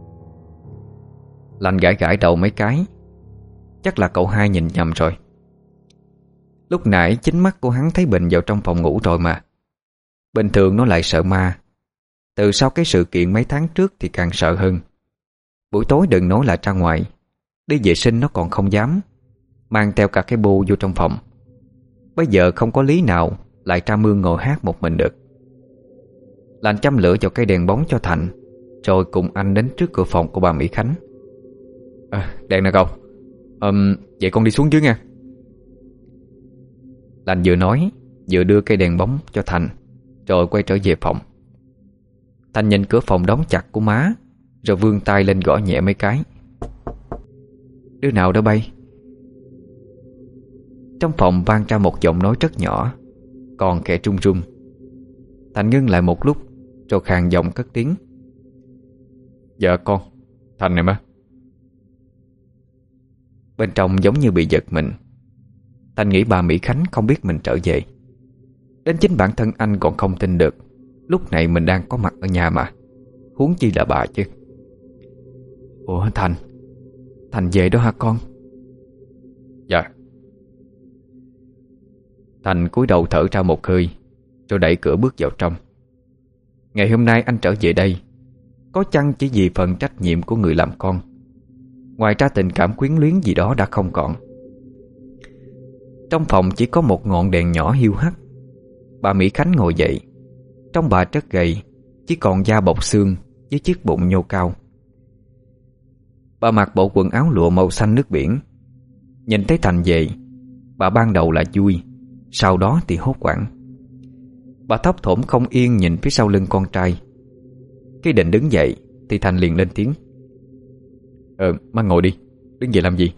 Lành gãi đầu mấy cái. Chắc là cậu hai nhìn nhầm rồi. Lúc nãy chính mắt của hắn thấy Bình vào trong phòng ngủ rồi mà. Bình thường nó lại sợ ma, từ sau cái sự kiện mấy tháng trước thì càng sợ hơn. Buổi tối đừng nói là ra ngoài, đi vệ sinh nó còn không dám. mang theo cả cái bu vô trong phòng. Bây giờ không có lý nào lại ra mương ngồi hát một mình được. Lành châm lửa vào cây đèn bóng cho Thành, rồi cùng anh đến trước cửa phòng của bà Mỹ Khánh. Đèn nè cậu. Vậy con đi xuống dưới nha. Lành vừa nói vừa đưa cây đèn bóng cho Thành, rồi quay trở về phòng. Thành nhìn cửa phòng đóng chặt của má, rồi vươn tay lên gõ nhẹ mấy cái. Đứa nào đó bay? Trong phòng vang ra một giọng nói rất nhỏ, còn khẽ run run. Thành ngưng lại một lúc, rồi khàn giọng cất tiếng. Dạ con, Thành này má. Bên trong giống như bị giật mình. Thành nghĩ bà Mỹ Khánh không biết mình trở về. Đến chính bản thân anh còn không tin được lúc này mình đang có mặt ở nhà mà, huống chi là bà chứ. Ủa Thành về đó hả con? Dạ. Thành cúi đầu thở ra một hơi, rồi đẩy cửa bước vào trong. Ngày hôm nay anh trở về đây có chăng chỉ vì phần trách nhiệm của người làm con. Ngoài ra tình cảm quyến luyến gì đó đã không còn. Trong phòng chỉ có một ngọn đèn nhỏ hiu hắt. Bà Mỹ Khánh ngồi dậy. Trong bà rất gầy, chỉ còn da bọc xương với chiếc bụng nhô cao. Bà mặc bộ quần áo lụa màu xanh nước biển. Nhìn thấy Thành về, bà ban đầu là vui, sau đó thì hốt hoảng. Bà thấp thỏm không yên nhìn phía sau lưng con trai. Khi định đứng dậy thì Thành liền lên tiếng. Má ngồi đi, đứng dậy làm gì?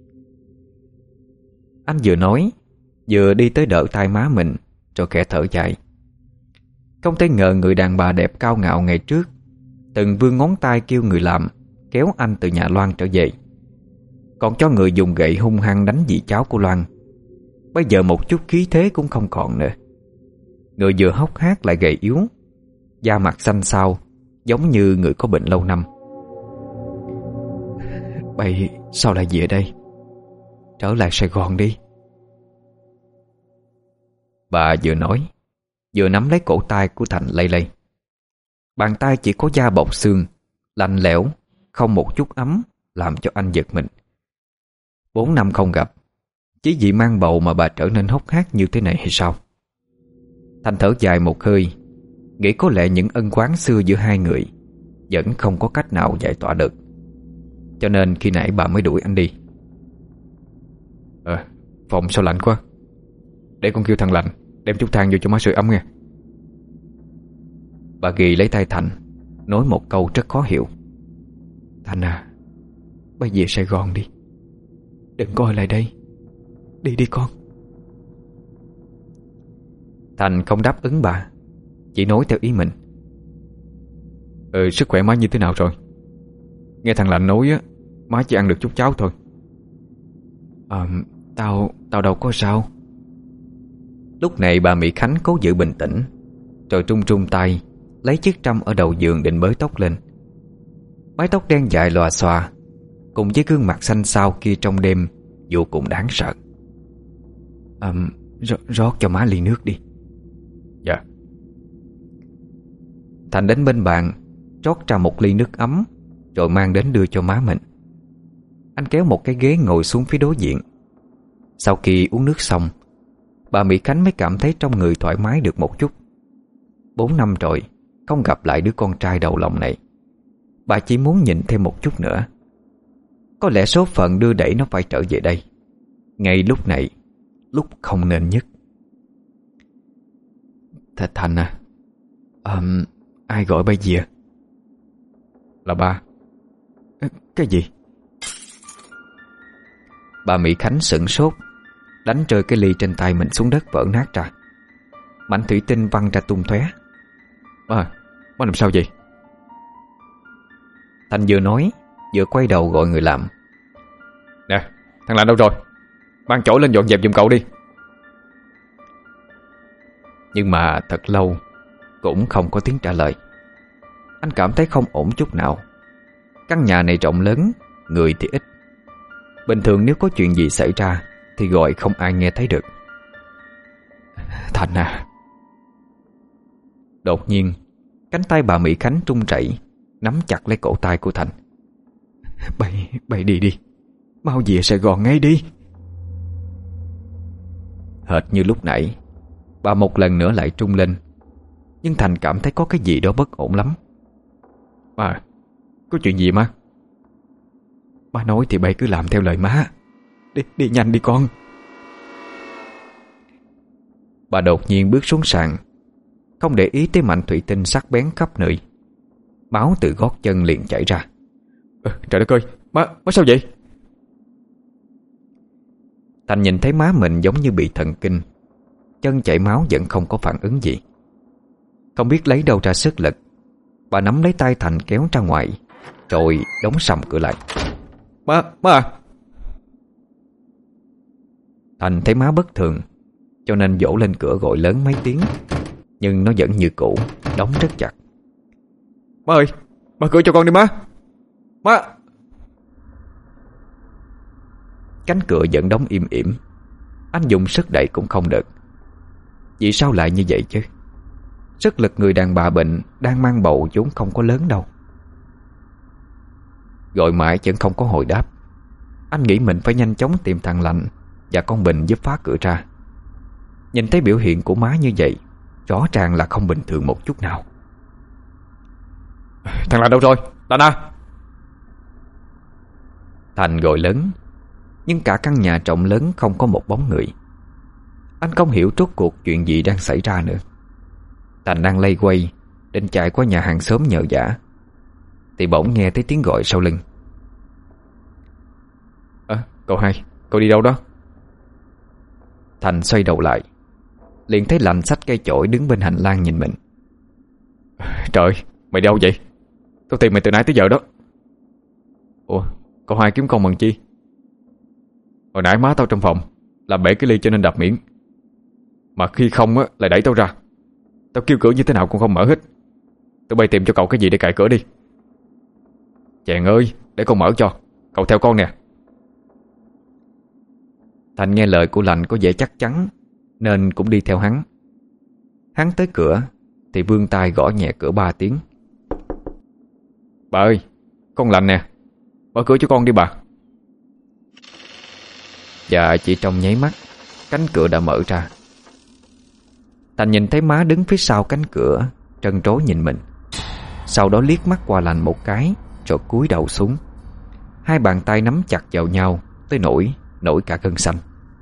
Anh vừa nói vừa đi tới đỡ tay má mình, rồi khẽ thở dài. Không thể ngờ người đàn bà đẹp cao ngạo ngày trước từng vươn ngón tay kêu người làm kéo anh từ nhà Loan trở về, còn cho người dùng gậy hung hăng đánh dì cháu của Loan. Bây giờ một chút khí thế cũng không còn nữa. Người vừa hốc hác lại gầy yếu, da mặt xanh xao, giống như người có bệnh lâu năm. Bậy sao lại về đây? Trở lại Sài Gòn đi. Bà vừa nói vừa nắm lấy cổ tay của Thành lay lay. Bàn tay chỉ có da bọc xương, lạnh lẽo, không một chút ấm, làm cho anh giật mình. 4 năm không gặp, chỉ vì mang bầu mà bà trở nên hốc hác như thế này hay sao? Thành thở dài một hơi, nghĩ có lẽ những ân oán xưa giữa hai người vẫn không có cách nào giải tỏa được. Cho nên khi nãy bà mới đuổi anh đi. Phòng sao lạnh quá. Để con kêu thằng Lạnh đem chút than vô cho má sưởi ấm nha. Bà ghi lấy tay Thành, nói một câu rất khó hiểu. Thành à, bây về Sài Gòn đi, đừng có ở lại đây. Đi đi con. Thành không đáp ứng bà, chỉ nói theo ý mình. Sức khỏe má như thế nào rồi? Nghe thằng Lạnh nói á, má chỉ ăn được chút cháo thôi. Tao đâu có sao. Lúc này bà Mỹ Khánh cố giữ bình tĩnh, rồi trung trung tay lấy chiếc trâm ở đầu giường định bới tóc lên. Mái tóc đen dài lòa xòa cùng với gương mặt xanh xao kia trong đêm vô cùng đáng sợ. Rót cho má ly nước đi. Dạ. Thành đến bên bàn rót ra một ly nước ấm, rồi mang đến đưa cho má mình. Anh kéo một cái ghế ngồi xuống phía đối diện. Sau khi uống nước xong, bà Mỹ Khánh mới cảm thấy trong người thoải mái được một chút. 4 năm rồi không gặp lại đứa con trai đầu lòng này, bà chỉ muốn nhìn thêm một chút nữa. Có lẽ số phận đưa đẩy nó phải trở về đây ngay lúc này, lúc không nên nhất. Thành à, ai gọi bây giờ? Là ba. Cái gì? Bà Mỹ Khánh sửng sốt, đánh rơi cái ly trên tay mình xuống đất vỡ nát ra. Mảnh thủy tinh văng ra tung tóe. Má làm sao vậy? Thành vừa nói vừa quay đầu gọi người làm. Nè, thằng Lạnh đâu rồi? Mang chổi lên dọn dẹp giùm cậu đi. Nhưng mà thật lâu cũng không có tiếng trả lời. Anh cảm thấy không ổn chút nào. Căn nhà này rộng lớn, người thì ít. Bình thường nếu có chuyện gì xảy ra thì gọi không ai nghe thấy được. Thành à. Đột nhiên cánh tay bà Mỹ Khánh run rẩy, nắm chặt lấy cổ tay của Thành. Bày đi đi, mau về Sài Gòn ngay đi. Hệt như lúc nãy, bà một lần nữa lại trung lên. Nhưng Thành cảm thấy có cái gì đó bất ổn lắm. Má, có chuyện gì má? Má nói thì bay cứ làm theo lời má. Đi nhanh đi con. Bà đột nhiên bước xuống sàn, không để ý tới mảnh thủy tinh sắc bén khắp nơi. Máu từ gót chân liền chảy ra. Trời đất ơi, má sao vậy? Thành nhìn thấy má mình giống như bị thần kinh. Chân chảy máu vẫn không có phản ứng gì. Không biết lấy đâu ra sức lực, bà nắm lấy tay Thành kéo ra ngoài, rồi đóng sầm cửa lại. Má à. Thành thấy má bất thường, cho nên vỗ lên cửa gọi lớn mấy tiếng, nhưng nó vẫn như cũ, đóng rất chặt. Má ơi, mở cửa cho con đi má. Má. Cánh cửa vẫn đóng im ỉm. Anh dùng sức đẩy cũng không được. Vì sao lại như vậy chứ? Sức lực người đàn bà bệnh đang mang bầu vốn không có lớn đâu. Gọi mãi vẫn không có hồi đáp. Anh nghĩ mình phải nhanh chóng tìm thằng Lạnh và con Bình giúp phá cửa ra. Nhìn thấy biểu hiện của má như vậy, rõ ràng là không bình thường một chút nào. Thằng Lạnh đâu rồi? Lạnh à? Thành gọi lớn, nhưng cả căn nhà rộng lớn không có một bóng người. Anh không hiểu rốt cuộc chuyện gì đang xảy ra nữa. Thành đang lây quay định chạy qua nhà hàng xóm nhờ vả, thì bỗng nghe thấy tiếng gọi sau lưng. Cậu hai, cậu đi đâu đó? Thành xoay đầu lại, liền thấy Lạnh xách cây chổi đứng bên hành lang nhìn mình. Trời, mày đâu vậy? Tao tìm mày từ nãy tới giờ đó. Ủa, cậu hai kiếm con bằng chi? Hồi nãy má tao trong phòng làm bể cái ly cho nên đập miệng. Mà khi không á, lại đẩy tao ra. Tao kêu cửa như thế nào cũng không mở hết. Tụi bay tìm cho cậu cái gì để cài cửa đi. Chàng ơi, để con mở cho. Cậu theo con nè. Thành nghe lời của Lạnh có vẻ chắc chắn, nên cũng đi theo hắn. Hắn tới cửa thì vươn tay gõ nhẹ cửa 3 tiếng. Bà ơi, con Lạnh nè, mở cửa cho con đi bà. Và chỉ trong nháy mắt, cánh cửa đã mở ra. Thành nhìn thấy má đứng phía sau cánh cửa, trân trối nhìn mình. Sau đó liếc mắt qua Lạnh một cái, rồi cúi đầu xuống. Hai bàn tay nắm chặt vào nhau tới nổi cả gân xanh.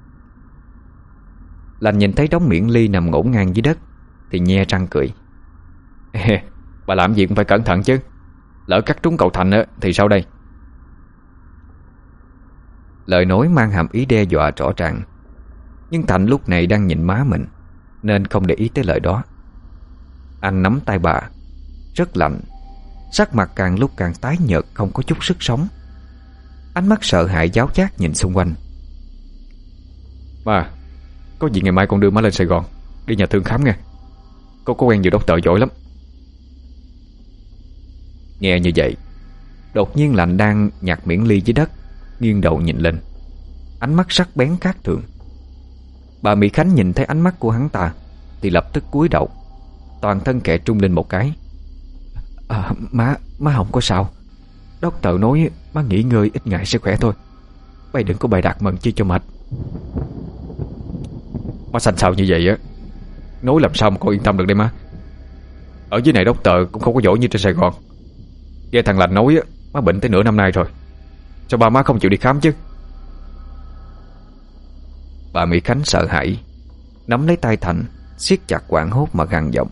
Lạnh nhìn thấy đống miệng ly nằm ngổn ngang dưới đất thì nhe răng cười. Bà làm gì cũng phải cẩn thận chứ. Lỡ cắt trúng cậu Thành á thì sao đây? Lời nói mang hàm ý đe dọa rõ ràng. Nhưng Thành lúc này đang nhìn má mình, nên không để ý tới lời đó. Anh nắm tay bà, rất lạnh. Sắc mặt càng lúc càng tái nhợt, không có chút sức sống. Ánh mắt sợ hãi giáo giác nhìn xung quanh. Má, có gì ngày mai con đưa má lên Sài Gòn đi nhà thương khám nghe. Cô có quen nhiều doctor giỏi lắm. Nghe như vậy, đột nhiên Lạnh đang nhặt miệng ly dưới đất nghiêng đầu nhìn lên, ánh mắt sắc bén khác thường. Bà Mỹ Khánh nhìn thấy ánh mắt của hắn ta thì lập tức cúi đầu, toàn thân kệ trung lên một cái. Má không có sao. Doctor nói má nghỉ ngơi ít ngày sẽ khỏe thôi. Bay đừng có bày đặt mần chi cho mệt. Má xanh xao như vậy á, nói làm sao mà con yên tâm được đây má. Ở dưới này doctor cũng không có giỏi như trên Sài Gòn. Nghe thằng Lành nói á, má bệnh tới nửa năm nay rồi. Sao ba má không chịu đi khám chứ? Bà Mỹ Khánh sợ hãi, nắm lấy tay Thành, siết chặt quặn hốt mà gằn giọng.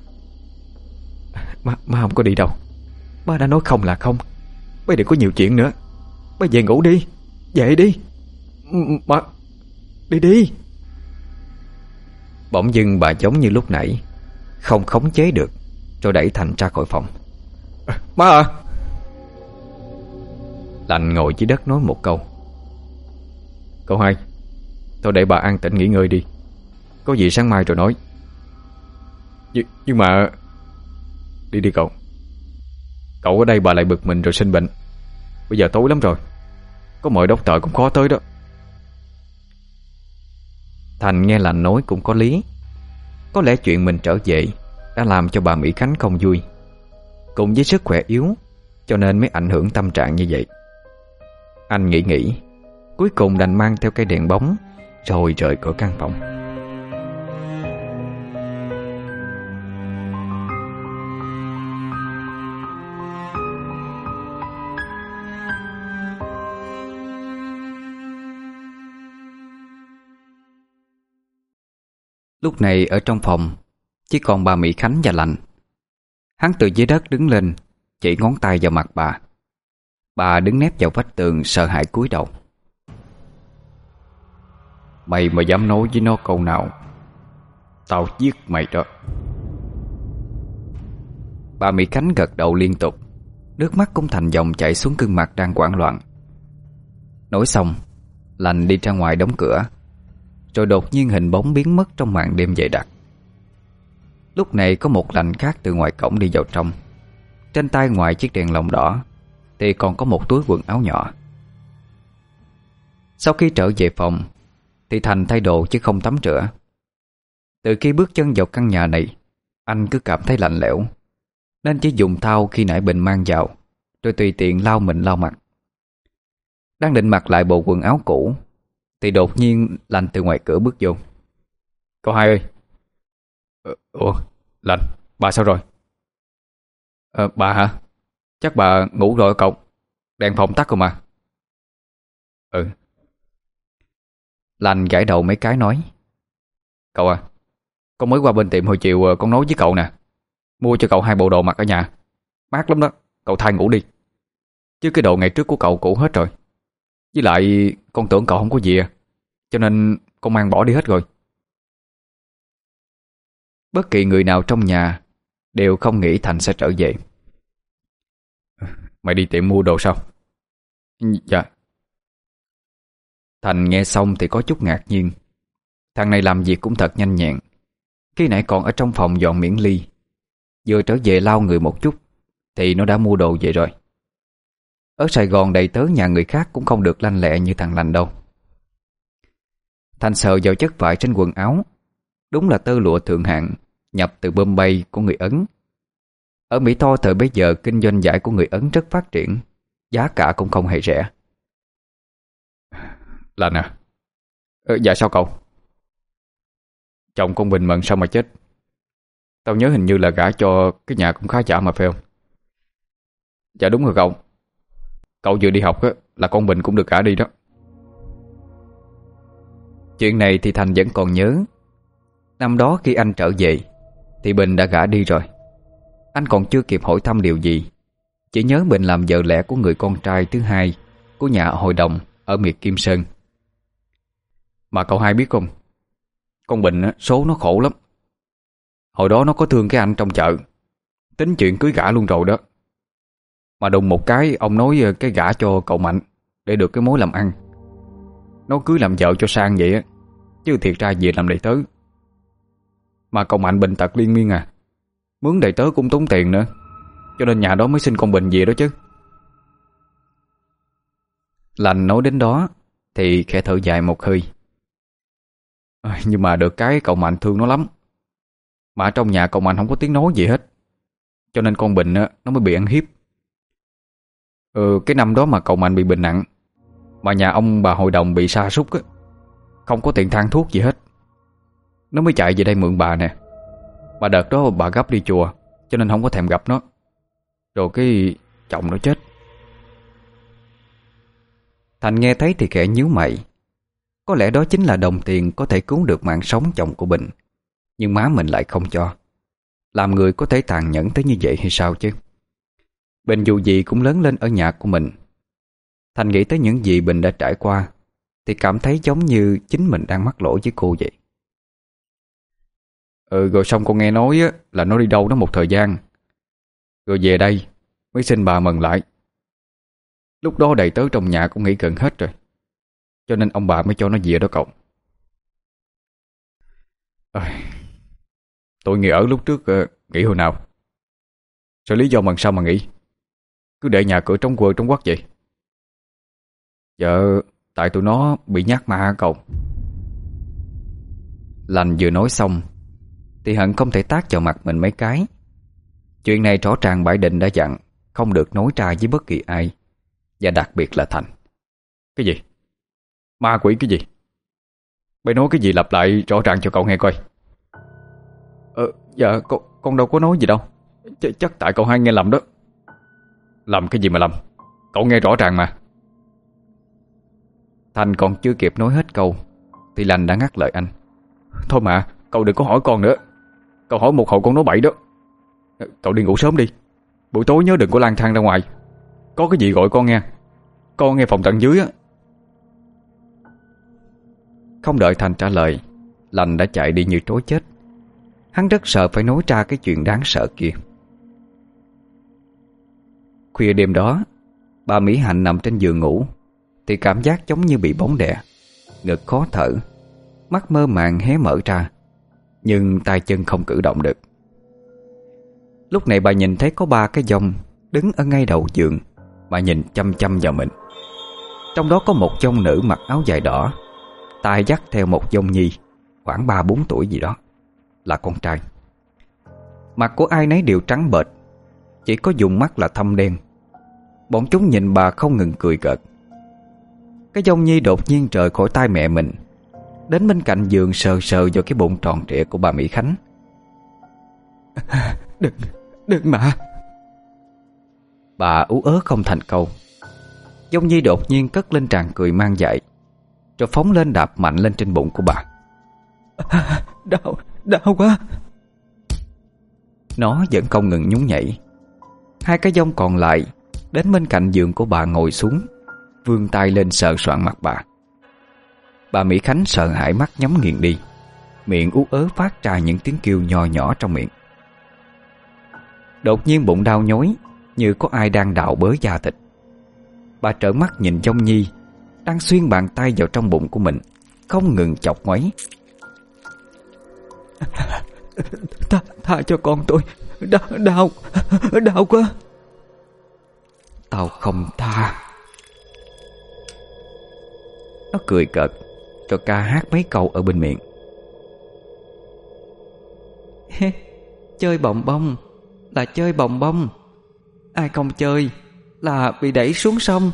Má không có đi đâu. Má đã nói không là không. Bây đừng có nhiều chuyện nữa. Bây về ngủ đi. Dậy đi. Má, đi. Bỗng dưng bà giống như lúc nãy, không khống chế được, rồi đẩy Thành ra khỏi phòng. Má à. Lạnh ngồi dưới đất nói một câu. Cậu hai, thôi để bà an tĩnh nghỉ ngơi đi. Có gì sáng mai rồi nói. Nhưng mà đi cậu. Cậu ở đây bà lại bực mình rồi sinh bệnh. Bây giờ tối lắm rồi, có mời doctor cũng khó tới đó. Thành nghe Lạnh nói cũng có lý. Có lẽ chuyện mình trở về đã làm cho bà Mỹ Khánh không vui, cùng với sức khỏe yếu, cho nên mới ảnh hưởng tâm trạng như vậy. Anh nghĩ, cuối cùng đành mang theo cây đèn bóng rồi rời khỏi căn phòng. Lúc này ở trong phòng chỉ còn bà Mỹ Khánh và Lành. Hắn từ dưới đất đứng lên, chỉ ngón tay vào mặt bà. Bà đứng nép vào vách tường, sợ hãi cúi đầu. Mày mà dám nói với nó câu nào, tao giết mày đó. Bà Mỹ Khánh gật đầu liên tục, nước mắt cũng thành dòng chảy xuống gương mặt đang hoảng loạn. Nói xong, Lành đi ra ngoài đóng cửa, rồi đột nhiên hình bóng biến mất trong màn đêm dày đặc. Lúc này có một Lành khác từ ngoài cổng đi vào trong. Trên tay ngoài chiếc đèn lồng đỏ thì còn có một túi quần áo nhỏ. Sau khi trở về phòng thì Thành thay đồ chứ không tắm rửa. Từ khi bước chân vào căn nhà này, anh cứ cảm thấy lạnh lẽo, nên chỉ dùng thau khi nãy Bình mang vào, rồi tùy tiện lau mình lau mặt. Đang định mặc lại bộ quần áo cũ thì đột nhiên Lành từ ngoài cửa bước vô. Cậu Hai ơi. Ủa, Lành, bà sao rồi? Bà hả? Chắc bà ngủ rồi cậu. Đèn phòng tắt rồi mà. Ừ. Lành gãi đầu mấy cái nói: Cậu à, con mới qua bên tiệm hồi chiều, con nói với cậu nè, mua cho cậu 2 bộ đồ mặc ở nhà. Mát lắm đó, cậu thay ngủ đi. Chứ cái đồ ngày trước của cậu cũ hết rồi. Với lại con tưởng cậu không có gì cho nên con mang bỏ đi hết rồi. Bất kỳ người nào trong nhà đều không nghĩ Thành sẽ trở về. Mày đi tiệm mua đồ sao? Dạ. Thành nghe xong thì có chút ngạc nhiên. Thằng này làm việc cũng thật nhanh nhẹn. Khi nãy còn ở trong phòng dọn miễn ly, vừa trở về lau người một chút thì nó đã mua đồ về rồi. Ở Sài Gòn đầy tớ nhà người khác cũng không được lanh lẹ như thằng Lành đâu. Thành sờ vào chất vải trên quần áo. Đúng là tơ lụa thượng hạng, nhập từ Bombay của người Ấn. Ở Mỹ Tho thời bấy giờ kinh doanh vải của người Ấn rất phát triển, giá cả cũng không hề rẻ. Lành à? Dạ sao cậu? Chồng con Bình Mận sao mà chết? Tao nhớ hình như là gả cho cái nhà cũng khá giả mà phải không? Dạ đúng rồi cậu. Cậu vừa đi học là con Bình cũng được gả đi đó. Chuyện này thì Thành vẫn còn nhớ. Năm đó khi anh trở về thì Bình đã gả đi rồi. Anh còn chưa kịp hỏi thăm điều gì, chỉ nhớ Bình làm vợ lẽ của người con trai thứ hai của nhà Hội Đồng ở miệt Kim Sơn. Mà cậu Hai biết không, con Bình số nó khổ lắm. Hồi đó nó có thương cái anh trong chợ, tính chuyện cưới gả luôn rồi đó. Mà đùng một cái ông nói cái gả cho cậu Mạnh để được cái mối làm ăn. Nó cưới làm vợ cho sang vậy á, chứ thiệt ra về làm đầy tớ. Mà cậu Mạnh bệnh tật liên miên à, mướn đầy tớ cũng tốn tiền nữa, cho nên nhà đó mới xin con Bình về đó chứ. Lành nói đến đó thì khẽ thở dài một hơi. Nhưng mà được cái cậu Mạnh thương nó lắm. Mà ở trong nhà cậu Mạnh không có tiếng nói gì hết, cho nên con Bình nó mới bị ăn hiếp. Cái năm đó mà cậu Mạnh bị bệnh nặng, mà nhà ông bà Hội Đồng bị sa sút á, không có tiền thang thuốc gì hết, nó mới chạy về đây mượn bà nè. Mà đợt đó bà gấp đi chùa, cho nên không có thèm gặp nó. Rồi cái chồng nó chết. Thành nghe thấy thì khẽ nhíu mày. Có lẽ đó chính là đồng tiền có thể cứu được mạng sống chồng của Bình. Nhưng má mình lại không cho. Làm người có thể tàn nhẫn tới như vậy hay sao chứ? Bình dù gì cũng lớn lên ở nhà của mình. Thành nghĩ tới những gì Bình đã trải qua thì cảm thấy giống như chính mình đang mắc lỗi với cô vậy. Rồi xong con nghe nói là nó đi đâu đó một thời gian, rồi về đây mới xin bà mần lại. Lúc đó đầy tớ trong nhà cũng nghỉ gần hết rồi, cho nên ông bà mới cho nó về đó cậu. Tôi nghĩ ở lúc trước nghỉ hồi nào? Sao lý do bằng sao mà nghỉ? Cứ để nhà cửa trống quơ trống quắc vậy? Dạ tại tụi nó bị nhát ma cậu. Lành vừa nói xong thì hận không thể tát vào mặt mình mấy cái. Chuyện này rõ ràng Bãi Định đã dặn không được nói ra với bất kỳ ai, và đặc biệt là Thành. Cái gì? Ma quỷ cái gì? Mày nói cái gì lặp lại rõ ràng cho cậu nghe coi. Dạ con đâu có nói gì đâu. Chắc tại cậu Hai nghe lầm đó. Lầm cái gì mà lầm? Cậu nghe rõ ràng mà. Thành còn chưa kịp nói hết câu thì Lành đã ngắt lời anh. Thôi mà, Cậu đừng có hỏi con nữa. Cậu hỏi một hồi con nói bậy đó. Cậu đi ngủ sớm đi. Buổi tối nhớ đừng có lang thang ra ngoài. Có cái gì gọi con nghe. Con nghe phòng tận dưới á. Không đợi Thành trả lời, Lành đã chạy đi như trối chết. Hắn rất sợ phải nói ra cái chuyện đáng sợ kia. Khuya đêm đó, bà Mỹ Hạnh nằm trên giường ngủ thì cảm giác giống như bị bóng đè, ngực khó thở, mắt mơ màng hé mở ra, nhưng tay chân không cử động được. Lúc này bà nhìn thấy có 3 cái vong đứng ở ngay đầu giường mà nhìn chăm chăm vào mình. Trong đó có một vong nữ mặc áo dài đỏ, tay dắt theo một vong nhi khoảng 3-4 tuổi gì đó, là con trai. Mặt của ai nấy đều trắng bệch, chỉ có vùng mắt là thâm đen. Bọn chúng nhìn bà không ngừng cười cợt. Cái vong nhi đột nhiên rời khỏi tay mẹ mình, đến bên cạnh giường sờ sờ vào cái bụng tròn trịa của bà Mỹ Khánh. Đừng mà. Bà ú ớ không thành câu. Vong nhi đột nhiên cất lên tràng cười mang dại, rồi phóng lên đạp mạnh lên trên bụng của bà. Đau quá. Nó vẫn không ngừng nhún nhảy. 2 cái vong còn lại đến bên cạnh giường của bà ngồi xuống, vươn tay lên sờ soạng mặt bà. Bà Mỹ Khánh sợ hãi mắt nhắm nghiền đi, miệng ú ớ phát ra những tiếng kêu nho nhỏ trong miệng. Đột nhiên bụng đau nhói, như có ai đang đào bới da thịt. Bà trợn mắt nhìn vong nhi đang xuyên bàn tay vào trong bụng của mình, không ngừng chọc ngoáy. Tha cho con tôi. Đau quá. Tao không tha. Nó cười cợt, rồi ca hát mấy câu ở bên miệng. Chơi bồng bông là chơi bồng bông, ai không chơi là bị đẩy xuống sông.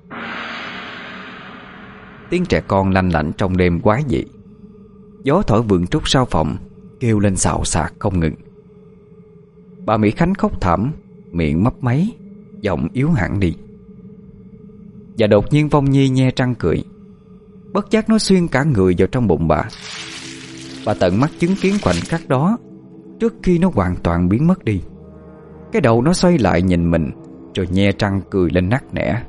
Tiếng trẻ con lanh lảnh trong đêm quái dị. Gió thổi vườn trúc sau phòng kêu lên xào xạc không ngừng. Bà Mỹ Khánh khóc thảm, miệng mấp máy, giọng yếu hẳn đi. Và đột nhiên vong nhi nhe răng cười. Bất giác nó xuyên cả người vào trong bụng bà. Bà tận mắt chứng kiến khoảnh khắc đó trước khi nó hoàn toàn biến mất đi. Cái đầu nó xoay lại nhìn mình, rồi nhe răng cười lên nắc nẻ.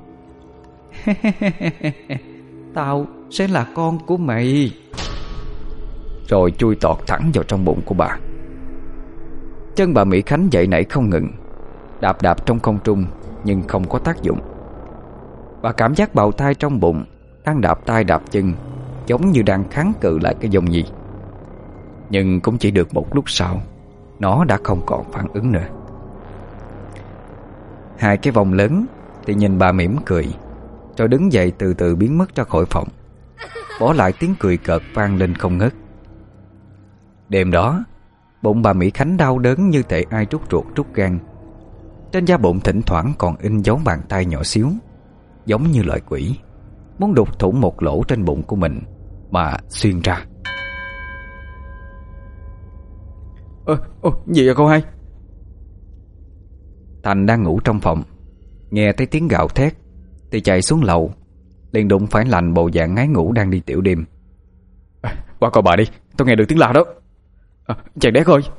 Tao sẽ là con của mày. Rồi chui tọt thẳng vào trong bụng của bà. Chân bà Mỹ Khánh dậy nảy không ngừng, đạp đạp trong không trung, nhưng không có tác dụng. Bà cảm giác bào thai trong bụng đang đạp tay đạp chân, giống như đang kháng cự lại cái vong nhi. Nhưng cũng chỉ được một lúc sau, nó đã không còn phản ứng nữa. 2 cái vong lớn thì nhìn bà mỉm cười, rồi đứng dậy từ từ biến mất ra khỏi phòng, bỏ lại tiếng cười cợt vang lên không ngớt. Đêm đó, bụng bà Mỹ Khánh đau đớn như thể ai trút ruột trút gan. Trên da bụng thỉnh thoảng còn in dấu bàn tay nhỏ xíu, giống như loại quỷ, muốn đục thủng một lỗ trên bụng của mình mà xuyên ra. Gì vậy cô hai? Thành đang ngủ trong phòng, nghe thấy tiếng gào thét thì chạy xuống lầu, liền đụng phải Lành bộ dạng ngái ngủ đang đi tiểu đêm. Qua coi bà đi, tôi nghe được tiếng la đó. Chàng đét ơi.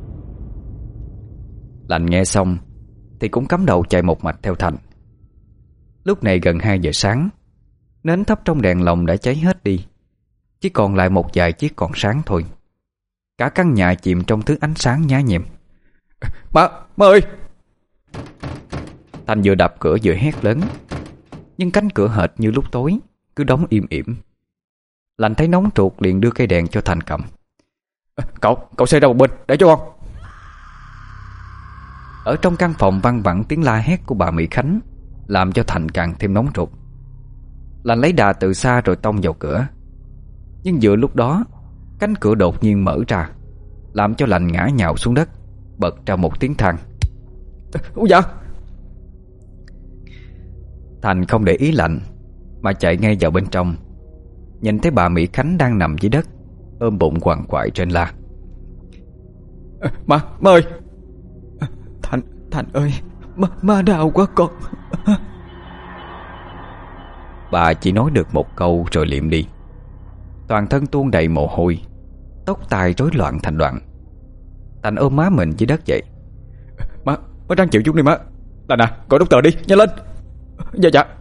Lành nghe xong thì cũng cắm đầu chạy một mạch theo Thành. Lúc này gần 2 giờ sáng, nến thắp trong đèn lồng đã cháy hết đi, chỉ còn lại một vài chiếc còn sáng thôi. Cả căn nhà chìm trong thứ ánh sáng nhá nhem. Má ơi! Thành vừa đập cửa vừa hét lớn, nhưng cánh cửa hệt như lúc tối cứ đóng im ỉm. Lành thấy nóng ruột liền đưa cây đèn cho Thành cầm. Cậu xe ra một bên để cho con. Ở trong căn phòng văng vẳng tiếng la hét của bà Mỹ Khánh, làm cho Thành càng thêm nóng ruột. Lành lấy đà từ xa rồi tông vào cửa. Nhưng giữa lúc đó, cánh cửa đột nhiên mở ra, làm cho Lành ngã nhào xuống đất, bật ra một tiếng than. Dạ. Thành không để ý Lành mà chạy ngay vào bên trong, nhìn thấy bà Mỹ Khánh đang nằm dưới đất, ôm bụng quằn quại trên la. Má ơi! Thành ơi, má đau quá con. Bà chỉ nói được một câu rồi liệm đi. Toàn thân tuôn đầy mồ hôi, tóc tai rối loạn thành đoạn. Thành ôm má mình dưới đất dậy. Má ráng chịu chút đi má. Lành à, gọi doctor đi, nhanh lên. Dạ dạ.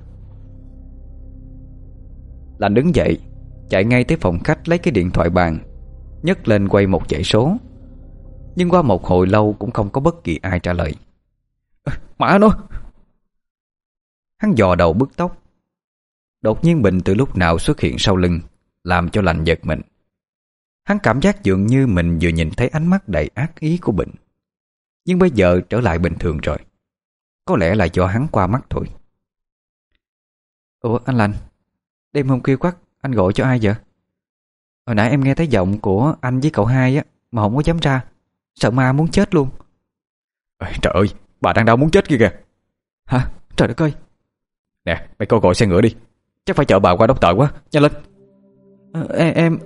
Lành đứng dậy, chạy ngay tới phòng khách lấy cái điện thoại bàn, nhấc lên quay một dãy số. Nhưng qua một hồi lâu cũng không có bất kỳ ai trả lời. Mã nó. Hắn dò đầu bứt tóc. Đột nhiên Bình từ lúc nào xuất hiện sau lưng, làm cho Lành giật mình. Hắn cảm giác dường như mình vừa nhìn thấy ánh mắt đầy ác ý của Bình, nhưng bây giờ trở lại bình thường rồi. Có lẽ là do hắn qua mắt thôi. Ủa anh Lành, đêm hôm khuya khoắt anh gọi cho ai vậy? Hồi nãy em nghe thấy giọng của anh với cậu hai á, mà không có dám ra, sợ ma muốn chết luôn. Trời ơi, bà đang đau muốn chết kia kìa. Hả? Trời đất ơi. Nè, mày coi gọi xe ngựa đi. Chắc phải chở bà qua đốc tợ quá, nhanh lên. Em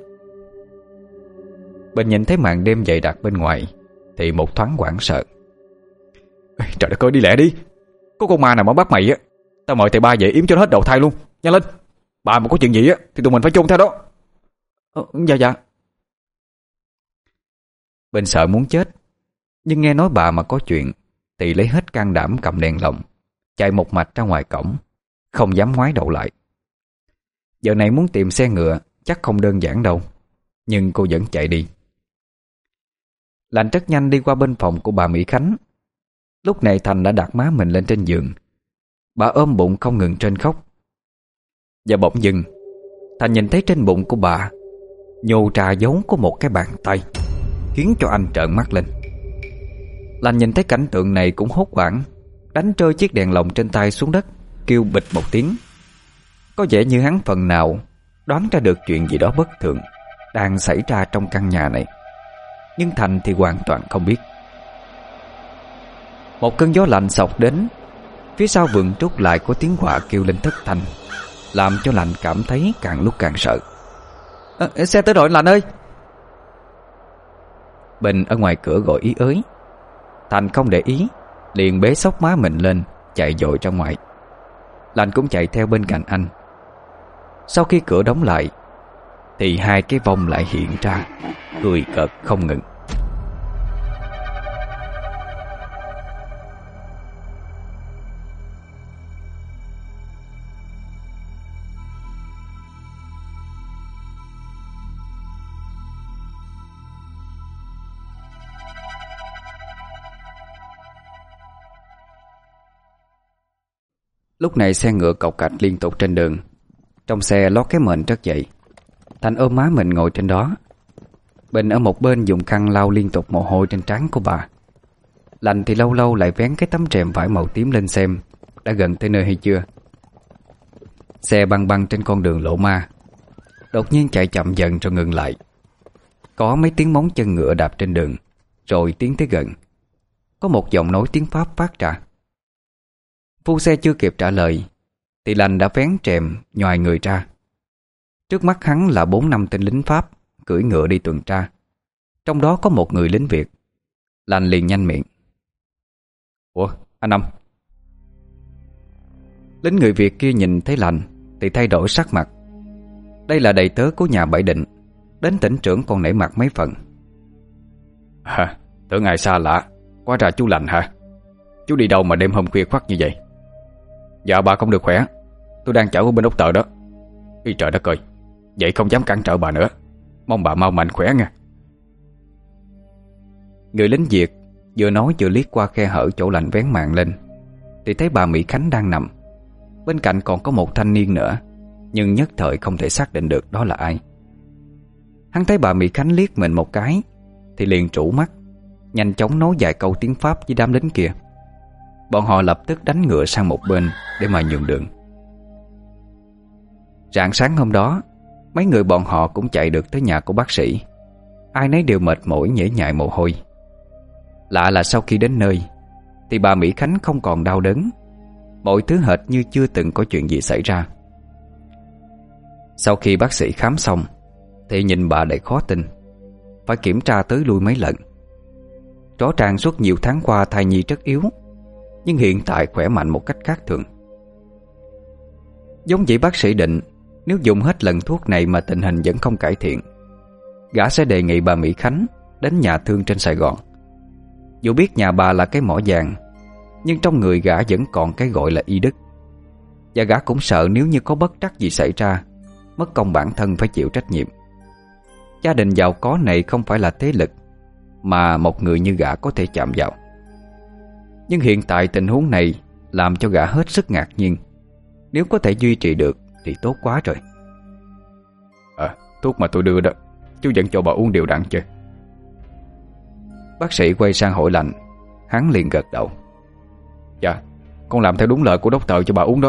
Bình nhìn thấy màn đêm dày đặc bên ngoài thì một thoáng hoảng sợ. Trời đất ơi, đi lẹ đi. Có con ma nào mà bắt mày á, tao mời thầy ba về yếm cho nó hết đầu thai luôn. Nhanh lên. Bà mà có chuyện gì á thì tụi mình phải chôn theo đó. Dạ dạ. Bình sợ muốn chết, nhưng nghe nói bà mà có chuyện thì lấy hết can đảm cầm đèn lồng, chạy một mạch ra ngoài cổng, không dám ngoái đầu lại. Giờ này muốn tìm xe ngựa chắc không đơn giản đâu, nhưng cô vẫn chạy đi. Lành rất nhanh đi qua bên phòng của bà Mỹ Khánh. Lúc này Thành đã đặt má mình lên trên giường. Bà ôm bụng không ngừng rên khóc. Và bỗng dưng Thành nhìn thấy trên bụng của bà nhô ra dấu của một cái bàn tay, khiến cho anh trợn mắt lên. Lành nhìn thấy cảnh tượng này cũng hốt hoảng, đánh rơi chiếc đèn lồng trên tay xuống đất, kêu bịch một tiếng. Có vẻ như hắn phần nào đoán ra được chuyện gì đó bất thường đang xảy ra trong căn nhà này. Nhưng Thành thì hoàn toàn không biết. Một cơn gió lạnh xộc đến. Phía sau vườn trúc lại có tiếng quạ kêu lên thất thanh, làm cho Lành cảm thấy càng lúc càng sợ. Xe tới rồi Lành ơi. Bình ở ngoài cửa gọi ý ới. Thành không để ý, liền bế xốc má mình lên, chạy vội ra ngoài. Lành cũng chạy theo bên cạnh anh. Sau khi cửa đóng lại thì hai cái vong lại hiện ra, cười cợt không ngừng. Lúc này xe ngựa cộc cạch liên tục trên đường. Trong xe lót cái mền rất dậy. Thành ôm má mình ngồi trên đó. Bình ở một bên dùng khăn lau liên tục mồ hôi trên trán của bà. Lành thì lâu lâu lại vén cái tấm rèm vải màu tím lên xem đã gần tới nơi hay chưa. Xe băng băng trên con đường lộ ma. Đột nhiên chạy chậm dần rồi ngừng lại. Có mấy tiếng móng chân ngựa đạp trên đường, rồi tiến tới gần. Có một giọng nói tiếng Pháp phát ra. Phu xe chưa kịp trả lời thì Lành đã vén rèm nhoài người ra. Trước mắt hắn là 4-5 tên lính Pháp cưỡi ngựa đi tuần tra. Trong đó có một người lính Việt. Lành liền nhanh miệng. Ủa, anh Năm? Lính người Việt kia nhìn thấy Lành thì thay đổi sắc mặt. Đây là đầy tớ của nhà Bảy Định, đến tỉnh trưởng còn nể mặt mấy phần. Hả, tưởng ai xa lạ. Quá ra chú Lành hả? Chú đi đâu mà đêm hôm khuya khoắt như vậy? Dạ bà không được khỏe, tôi đang chở ở bên ốc tờ đó. Ý trời đất ơi, vậy không dám cản trở bà nữa. Mong bà mau mạnh khỏe nha. Người lính Việt vừa nói vừa liếc qua khe hở chỗ Lành vén màn lên thì thấy bà Mỹ Khánh đang nằm. Bên cạnh còn có một thanh niên nữa, nhưng nhất thời không thể xác định được đó là ai. Hắn thấy bà Mỹ Khánh liếc mình một cái thì liền trũ mắt, nhanh chóng nói vài câu tiếng Pháp với đám lính kia. Bọn họ lập tức đánh ngựa sang một bên để mà nhường đường. Rạng sáng hôm đó, mấy người bọn họ cũng chạy được tới nhà của bác sĩ. Ai nấy đều mệt mỏi nhễ nhại mồ hôi. Lạ là sau khi đến nơi thì bà Mỹ Khánh không còn đau đớn. Mọi thứ hệt như chưa từng có chuyện gì xảy ra. Sau khi bác sĩ khám xong thì nhìn bà đầy khó tin. Phải kiểm tra tới lui mấy lần. Rõ ràng suốt nhiều tháng qua thai nhi rất yếu, nhưng hiện tại khỏe mạnh một cách khác thường. Giống vậy bác sĩ định nếu dùng hết lần thuốc này mà tình hình vẫn không cải thiện gã sẽ đề nghị bà Mỹ Khánh đến nhà thương trên Sài Gòn. Dù biết nhà bà là cái mỏ vàng, nhưng trong người gã vẫn còn cái gọi là y đức. Và gã cũng sợ nếu như có bất trắc gì xảy ra, mất công bản thân phải chịu trách nhiệm. Gia đình giàu có này không phải là thế lực mà một người như gã có thể chạm vào. Nhưng hiện tại tình huống này làm cho gã hết sức ngạc nhiên. Nếu có thể duy trì được thì tốt quá rồi. Thuốc mà tôi đưa đó, chú vẫn cho bà uống đều đặn chứ? Bác sĩ quay sang hỏi Lành. Hắn liền gật đầu. Dạ, con làm theo đúng lời của doctor cho bà uống đó.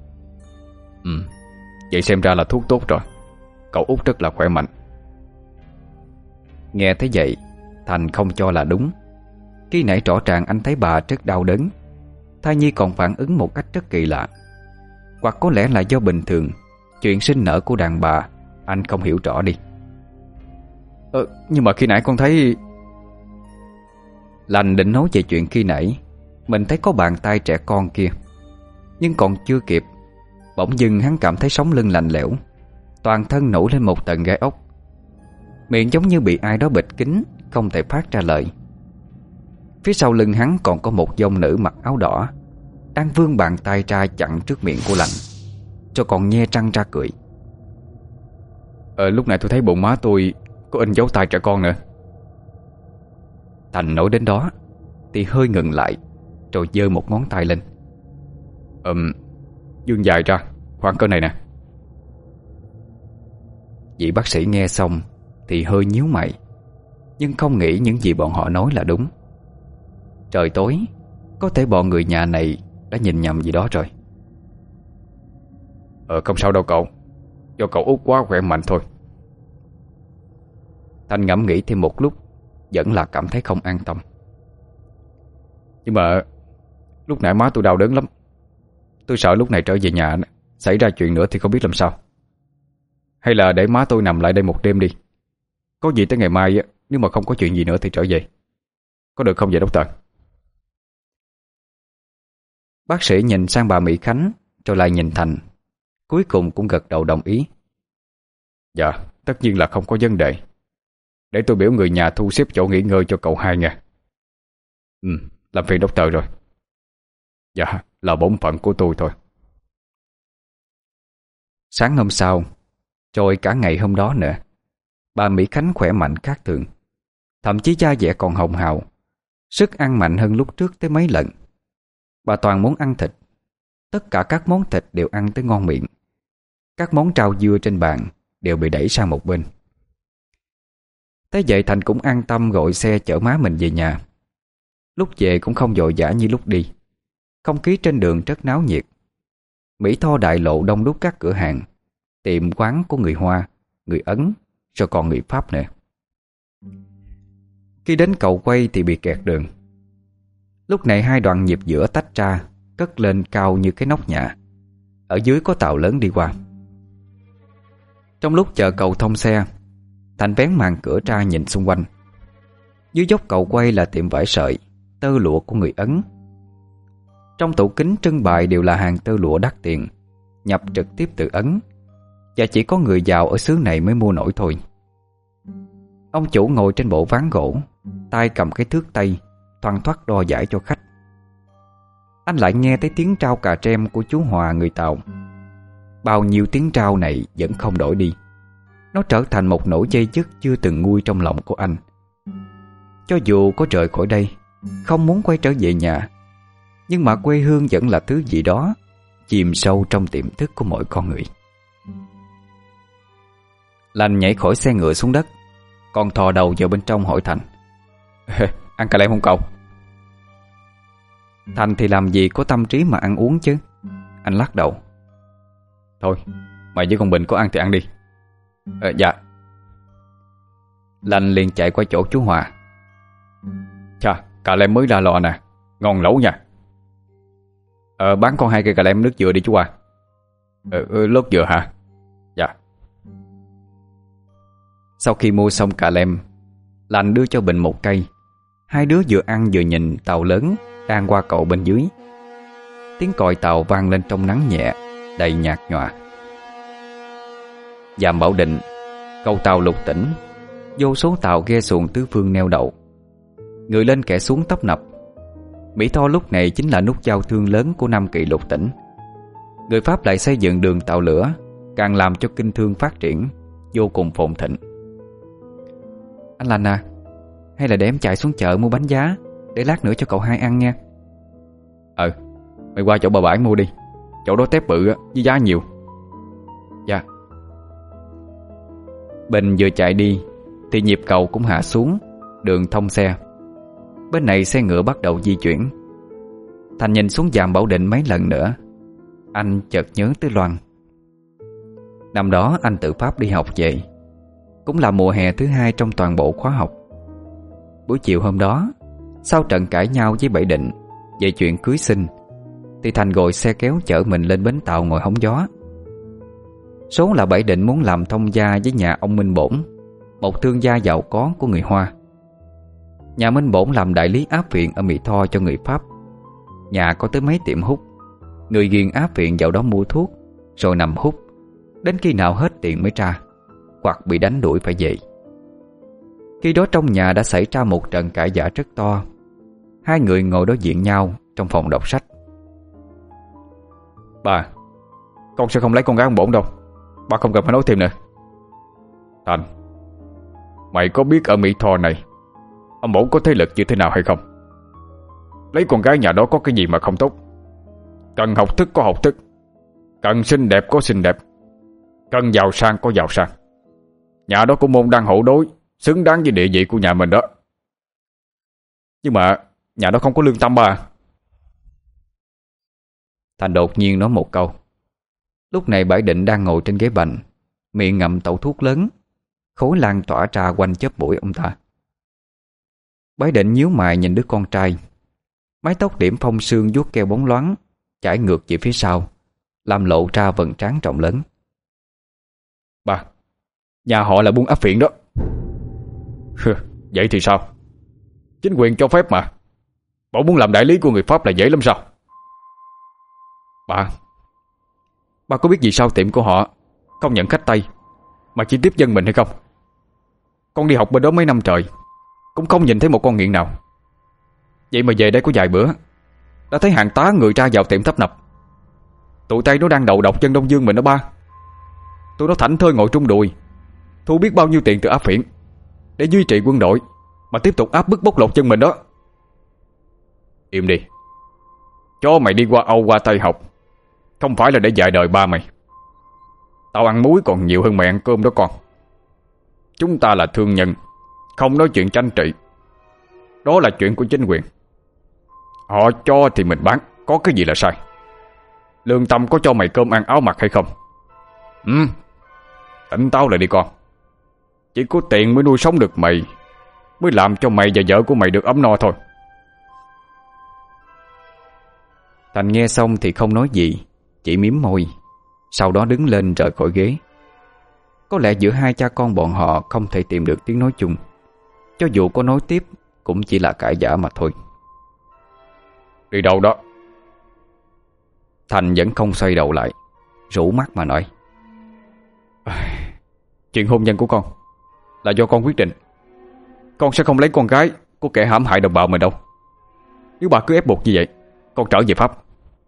Vậy xem ra là thuốc tốt rồi. Cậu Út rất là khỏe mạnh. Nghe thấy vậy, Thành không cho là đúng. Khi nãy rõ ràng anh thấy bà rất đau đớn, thai nhi còn phản ứng một cách rất kỳ lạ. Hoặc có lẽ là do bình thường chuyện sinh nở của đàn bà anh không hiểu rõ đi. Nhưng mà khi nãy con thấy... Lành định nói về chuyện khi nãy mình thấy có bàn tay trẻ con kia, nhưng còn chưa kịp, bỗng dưng hắn cảm thấy sống lưng lạnh lẽo, toàn thân nổi lên một tầng gai ốc. Miệng giống như bị ai đó bịt kín, không thể phát ra lời. Phía sau lưng hắn còn có một dông nữ mặc áo đỏ đang vươn bàn tay ra chặn trước miệng của Lành, cho còn nhe răng ra cười. Lúc này tôi thấy bụng má tôi có in dấu tay trẻ con nữa. Thành nói đến đó thì hơi ngừng lại, rồi giơ một ngón tay lên. Dương dài ra khoảng cỡ này nè. Vị bác sĩ nghe xong thì hơi nhíu mày, nhưng không nghĩ những gì bọn họ nói là đúng. Trời tối, có thể bọn người nhà này đã nhìn nhầm gì đó rồi. Không sao đâu cậu, do cậu Út quá khỏe mạnh thôi. Thành ngẫm nghĩ thêm một lúc, vẫn là cảm thấy không an tâm. Nhưng mà lúc nãy má tôi đau đớn lắm. Tôi sợ lúc này trở về nhà xảy ra chuyện nữa thì không biết làm sao. Hay là để má tôi nằm lại đây một đêm đi. Có gì tới ngày mai, nếu mà không có chuyện gì nữa thì trở về. Có được không vậy doctor? Bác sĩ nhìn sang bà Mỹ Khánh, rồi lại nhìn Thành, cuối cùng cũng gật đầu đồng ý. Dạ, tất nhiên là không có vấn đề. Để tôi biểu người nhà thu xếp chỗ nghỉ ngơi cho cậu hai nha. Làm phiền doctor rồi. Dạ, là bổn phận của tôi thôi. Sáng hôm sau, rồi cả ngày hôm đó nữa, bà Mỹ Khánh khỏe mạnh khác thường. Thậm chí da dẻ còn hồng hào, sức ăn mạnh hơn lúc trước tới mấy lần. Bà toàn muốn ăn thịt. Tất cả các món thịt đều ăn tới ngon miệng. Các món rau dưa trên bàn đều bị đẩy sang một bên. Thế vậy Thành cũng an tâm gọi xe chở má mình về nhà. Lúc về cũng không vội vã như lúc đi. Không khí trên đường rất náo nhiệt. Mỹ Tho đại lộ đông đúc các cửa hàng, tiệm quán của người Hoa, người Ấn, rồi còn người Pháp nữa. Khi đến cầu quay thì bị kẹt đường. Lúc này hai đoạn nhịp giữa tách ra, cất lên cao như cái nóc nhà. Ở dưới có tàu lớn đi qua. Trong lúc chờ cầu thông xe, Thành vén màn cửa ra nhìn xung quanh. Dưới dốc cầu quay là tiệm vải sợi, tơ lụa của người Ấn. Trong tủ kính trưng bày đều là hàng tơ lụa đắt tiền, nhập trực tiếp từ Ấn, và chỉ có người giàu ở xứ này mới mua nổi thôi. Ông chủ ngồi trên bộ ván gỗ, tay cầm cái thước tây, thoăn thoắt đo vải cho khách. Anh lại nghe thấy tiếng trao cà trem của chú Hòa người Tàu. Bao nhiêu tiếng trao này vẫn không đổi đi. Nó trở thành một nỗi dây dứt chưa từng nguôi trong lòng của anh. Cho dù có rời khỏi đây, không muốn quay trở về nhà, nhưng mà quê hương vẫn là thứ gì đó chìm sâu trong tiềm thức của mỗi con người. Lành nhảy khỏi xe ngựa xuống đất, còn thò đầu vào bên trong hỏi Thành: Ăn cà lem không cậu? Thành thì làm gì có tâm trí mà ăn uống chứ. Anh lắc đầu: Thôi, mày với con Bình có ăn thì ăn đi. Dạ. Lành liền chạy qua chỗ chú Hòa: Chà, cà lem mới ra lò nè, ngon lẩu nha. Bán con 2 cây cà lem nước dừa đi chú Hòa. Lót dừa hả? Dạ. Sau khi mua xong cà lem, Lành đưa cho Bình một cây. Hai đứa vừa ăn vừa nhìn tàu lớn đang qua cầu bên dưới. Tiếng còi tàu vang lên trong nắng nhẹ, đầy nhạt nhòa. Dàm Bảo Định, cầu tàu Lục Tỉnh, vô số tàu ghe xuồng tứ phương neo đậu, người lên kẻ xuống tấp nập. Mỹ Tho lúc này chính là nút giao thương lớn của Nam Kỳ lục tỉnh. Người Pháp lại xây dựng đường tàu lửa, càng làm cho kinh thương phát triển vô cùng phồn thịnh. Anh Lành à, hay là để em chạy xuống chợ mua bánh giá, để lát nữa cho cậu hai ăn nha. Mày qua chỗ bà bãi mua đi. Chỗ đó tép bự với giá nhiều. Dạ. Bình vừa chạy đi thì nhịp cầu cũng hạ xuống, đường thông xe. Bên này xe ngựa bắt đầu di chuyển. Thành nhìn xuống Dàm Bảo Định mấy lần nữa, anh chợt nhớ tới Loan. Năm đó anh tự Pháp đi học về, cũng là mùa hè thứ hai trong toàn bộ khóa học. Buổi chiều hôm đó, sau trận cãi nhau với Bảy Định về chuyện cưới xin, thì Thành gọi xe kéo chở mình lên bến tàu ngồi hóng gió. Số là Bảy Định muốn làm thông gia với nhà ông Minh Bổn, một thương gia giàu có của người Hoa. Nhà Minh Bổn làm đại lý áp viện ở Mỹ Tho cho người Pháp. Nhà có tới mấy tiệm hút. Người ghiền áp viện vào đó mua thuốc, rồi nằm hút, đến khi nào hết tiền mới ra, hoặc bị đánh đuổi phải về. Khi đó trong nhà đã xảy ra một trận cãi vã rất to. Hai người ngồi đối diện nhau trong phòng đọc sách. Bà, con sẽ không lấy con gái ông Bổn đâu. Bà không cần phải nói thêm nữa. Thành, mày có biết ở Mỹ Tho này ông Bổn có thế lực như thế nào hay không? Lấy con gái nhà đó có cái gì mà không tốt? Cần học thức có học thức, cần xinh đẹp có xinh đẹp, cần giàu sang có giàu sang. Nhà đó của môn đăng hộ đối, xứng đáng với địa vị của nhà mình đó. Nhưng mà nhà đó không có lương tâm bà. Thành đột nhiên nói một câu. Lúc này Bảy Định đang ngồi trên ghế bành, miệng ngậm tẩu thuốc lớn, khói lan tỏa ra quanh chóp mũi ông ta. Bảy Định nhíu mày nhìn đứa con trai. Mái tóc điểm phong sương vuốt keo bóng loáng chảy ngược về phía sau, làm lộ ra vầng trán rộng lớn. Bà, nhà họ là buôn áp viện đó. Vậy thì sao? Chính quyền cho phép mà. Bảo muốn làm đại lý của người Pháp là dễ lắm sao? Bà có biết vì sao tiệm của họ không nhận khách Tây mà chỉ tiếp dân mình hay không? Con đi học bên đó mấy năm trời, cũng không nhìn thấy một con nghiện nào. Vậy mà về đây có vài bữa đã thấy hàng tá người ra vào tiệm tấp nập. Tụi Tây nó đang đầu độc dân Đông Dương mình đó ba. Tụi nó thảnh thơi ngồi trung đùi, thu biết bao nhiêu tiền từ áp phiện để duy trì quân đội, mà tiếp tục áp bức bóc lột dân mình đó. Im đi. Cho mày đi qua Âu qua Tây học không phải là để dạy đời ba mày. Tao ăn muối còn nhiều hơn mày ăn cơm đó con. Chúng ta là thương nhân, không nói chuyện tranh trị. Đó là chuyện của chính quyền. Họ cho thì mình bán, có cái gì là sai? Lương tâm có cho mày cơm ăn áo mặc hay không? Tỉnh táo lại đi con. Chỉ có tiền mới nuôi sống được mày, mới làm cho mày và vợ của mày được ấm no thôi. Thành nghe xong thì không nói gì, chỉ mím môi, sau đó đứng lên rời khỏi ghế. Có lẽ giữa hai cha con bọn họ không thể tìm được tiếng nói chung. Cho dù có nói tiếp cũng chỉ là cãi vã mà thôi. Đi đâu đó? Thành vẫn không xoay đầu lại, rũ mắt mà nói. Chuyện hôn nhân của con là do con quyết định. Con sẽ không lấy con gái của kẻ hãm hại đồng bào mình đâu. Nếu bà cứ ép buộc như vậy, con trở về Pháp.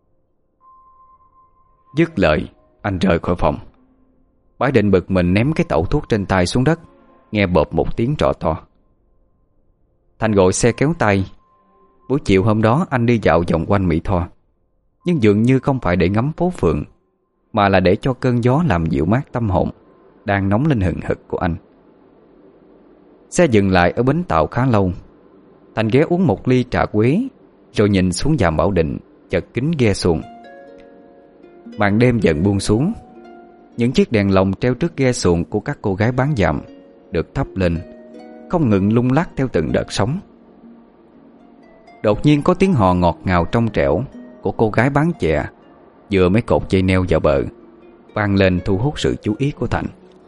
Dứt lời, anh rời khỏi phòng. Bái Định bực mình ném cái tẩu thuốc trên tay xuống đất, nghe bộp một tiếng trọ to. Thành gọi xe kéo tay. Buổi chiều hôm đó anh đi dạo vòng quanh Mỹ Tho, nhưng dường như không phải để ngắm phố phường, mà là để cho cơn gió làm dịu mát tâm hồn đang nóng lên hừng hực của anh. Xe dừng lại ở bến tàu khá lâu. Thành ghé uống một ly trà quế, rồi nhìn xuống Dàm Bảo Định chật kính ghe xuồng. Màn đêm dần buông xuống. Những chiếc đèn lồng treo trước ghe xuồng của các cô gái bán dạm được thắp lên, không ngừng lung lắc theo từng đợt sóng. Đột nhiên có tiếng hò ngọt ngào trong trẻo của cô gái bán chè vừa mới cột dây neo vào bờ vang lên, thu hút sự chú ý của Thành.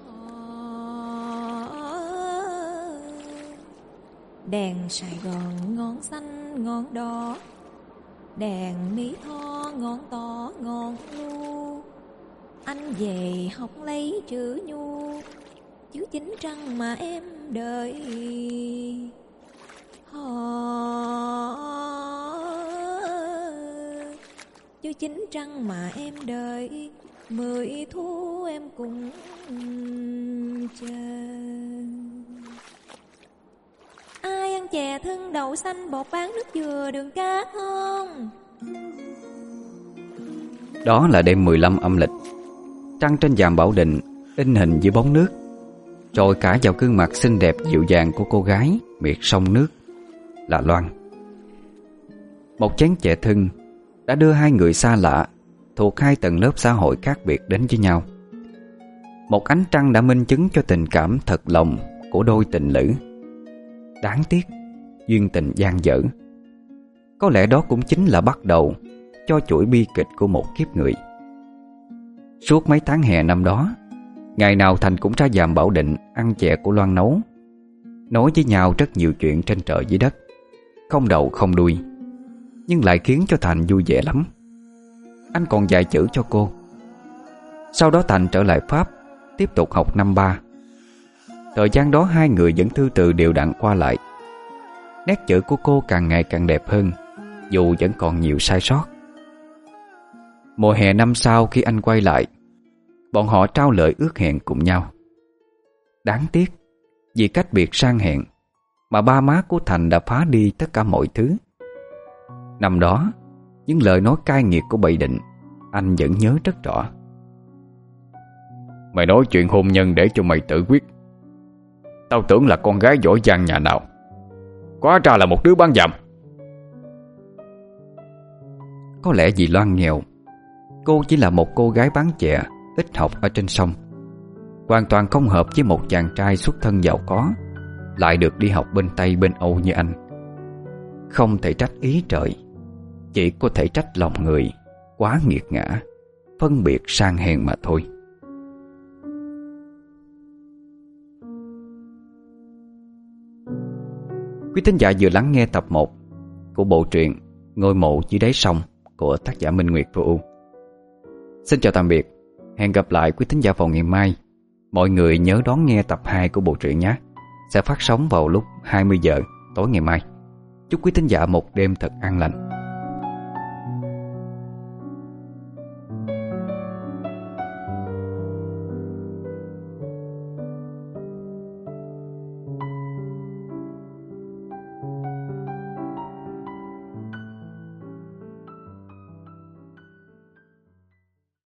Đèn Sài Gòn ngọn xanh ngọn đỏ, đèn Mỹ Tho ngọn tỏ ngọn lu. Anh về học lấy chữ nhu, chứ chính trăng mà em đợi. Chứ chính trăng mà em đợi, 10 thu em cũng chờ. Ai ăn chè thân đậu xanh, bột bán nước dừa đường cát không? Đó là đêm 15 âm lịch. Trăng trên vàm Bảo Định in hình dưới bóng nước, rồi cả vào gương mặt xinh đẹp dịu dàng của cô gái miệt sông nước là Loan. Một chén chè thưng đã đưa hai người xa lạ thuộc hai tầng lớp xã hội khác biệt đến với nhau. Một ánh trăng đã minh chứng cho tình cảm thật lòng của đôi tình lữ. Đáng tiếc, duyên tình dang dở. Có lẽ đó cũng chính là bắt đầu cho chuỗi bi kịch của một kiếp người. Suốt mấy tháng hè năm đó, ngày nào Thành cũng ra vàm Bảo Định ăn chè của Loan nấu, nói với nhau rất nhiều chuyện trên trời dưới đất, không đầu không đuôi, nhưng lại khiến cho Thành vui vẻ lắm. Anh còn dạy chữ cho cô. Sau đó Thành trở lại Pháp, tiếp tục học năm 3. Thời gian đó hai người vẫn thư từ đều đặn qua lại. Nét chữ của cô càng ngày càng đẹp hơn, dù vẫn còn nhiều sai sót. Mùa hè năm sau khi anh quay lại, bọn họ trao lời ước hẹn cùng nhau. Đáng tiếc, vì cách biệt sang hẹn mà ba má của Thành đã phá đi tất cả mọi thứ. Năm đó, những lời nói cay nghiệt của Bậy Định anh vẫn nhớ rất rõ. Mày nói chuyện hôn nhân để cho mày tự quyết. Tao tưởng là con gái giỏi giang nhà nào, hóa ra là một đứa bán dầm. Có lẽ vì Loan nghèo, cô chỉ là một cô gái bán chè ít học ở trên sông, hoàn toàn không hợp với một chàng trai xuất thân giàu có, lại được đi học bên Tây bên Âu như anh. Không thể trách ý trời, chỉ có thể trách lòng người quá nghiệt ngã, phân biệt sang hèn mà thôi. Quý thính giả vừa lắng nghe tập 1 của bộ truyện Ngôi mộ dưới đáy sông của tác giả Minh Nguyệt Vô Ưu. Xin chào tạm biệt, hẹn gặp lại quý thính giả vào ngày mai. Mọi người nhớ đón nghe tập 2 của bộ truyện nhé. Sẽ phát sóng vào lúc 20 giờ tối ngày mai. Chúc quý thính giả một đêm thật an lành.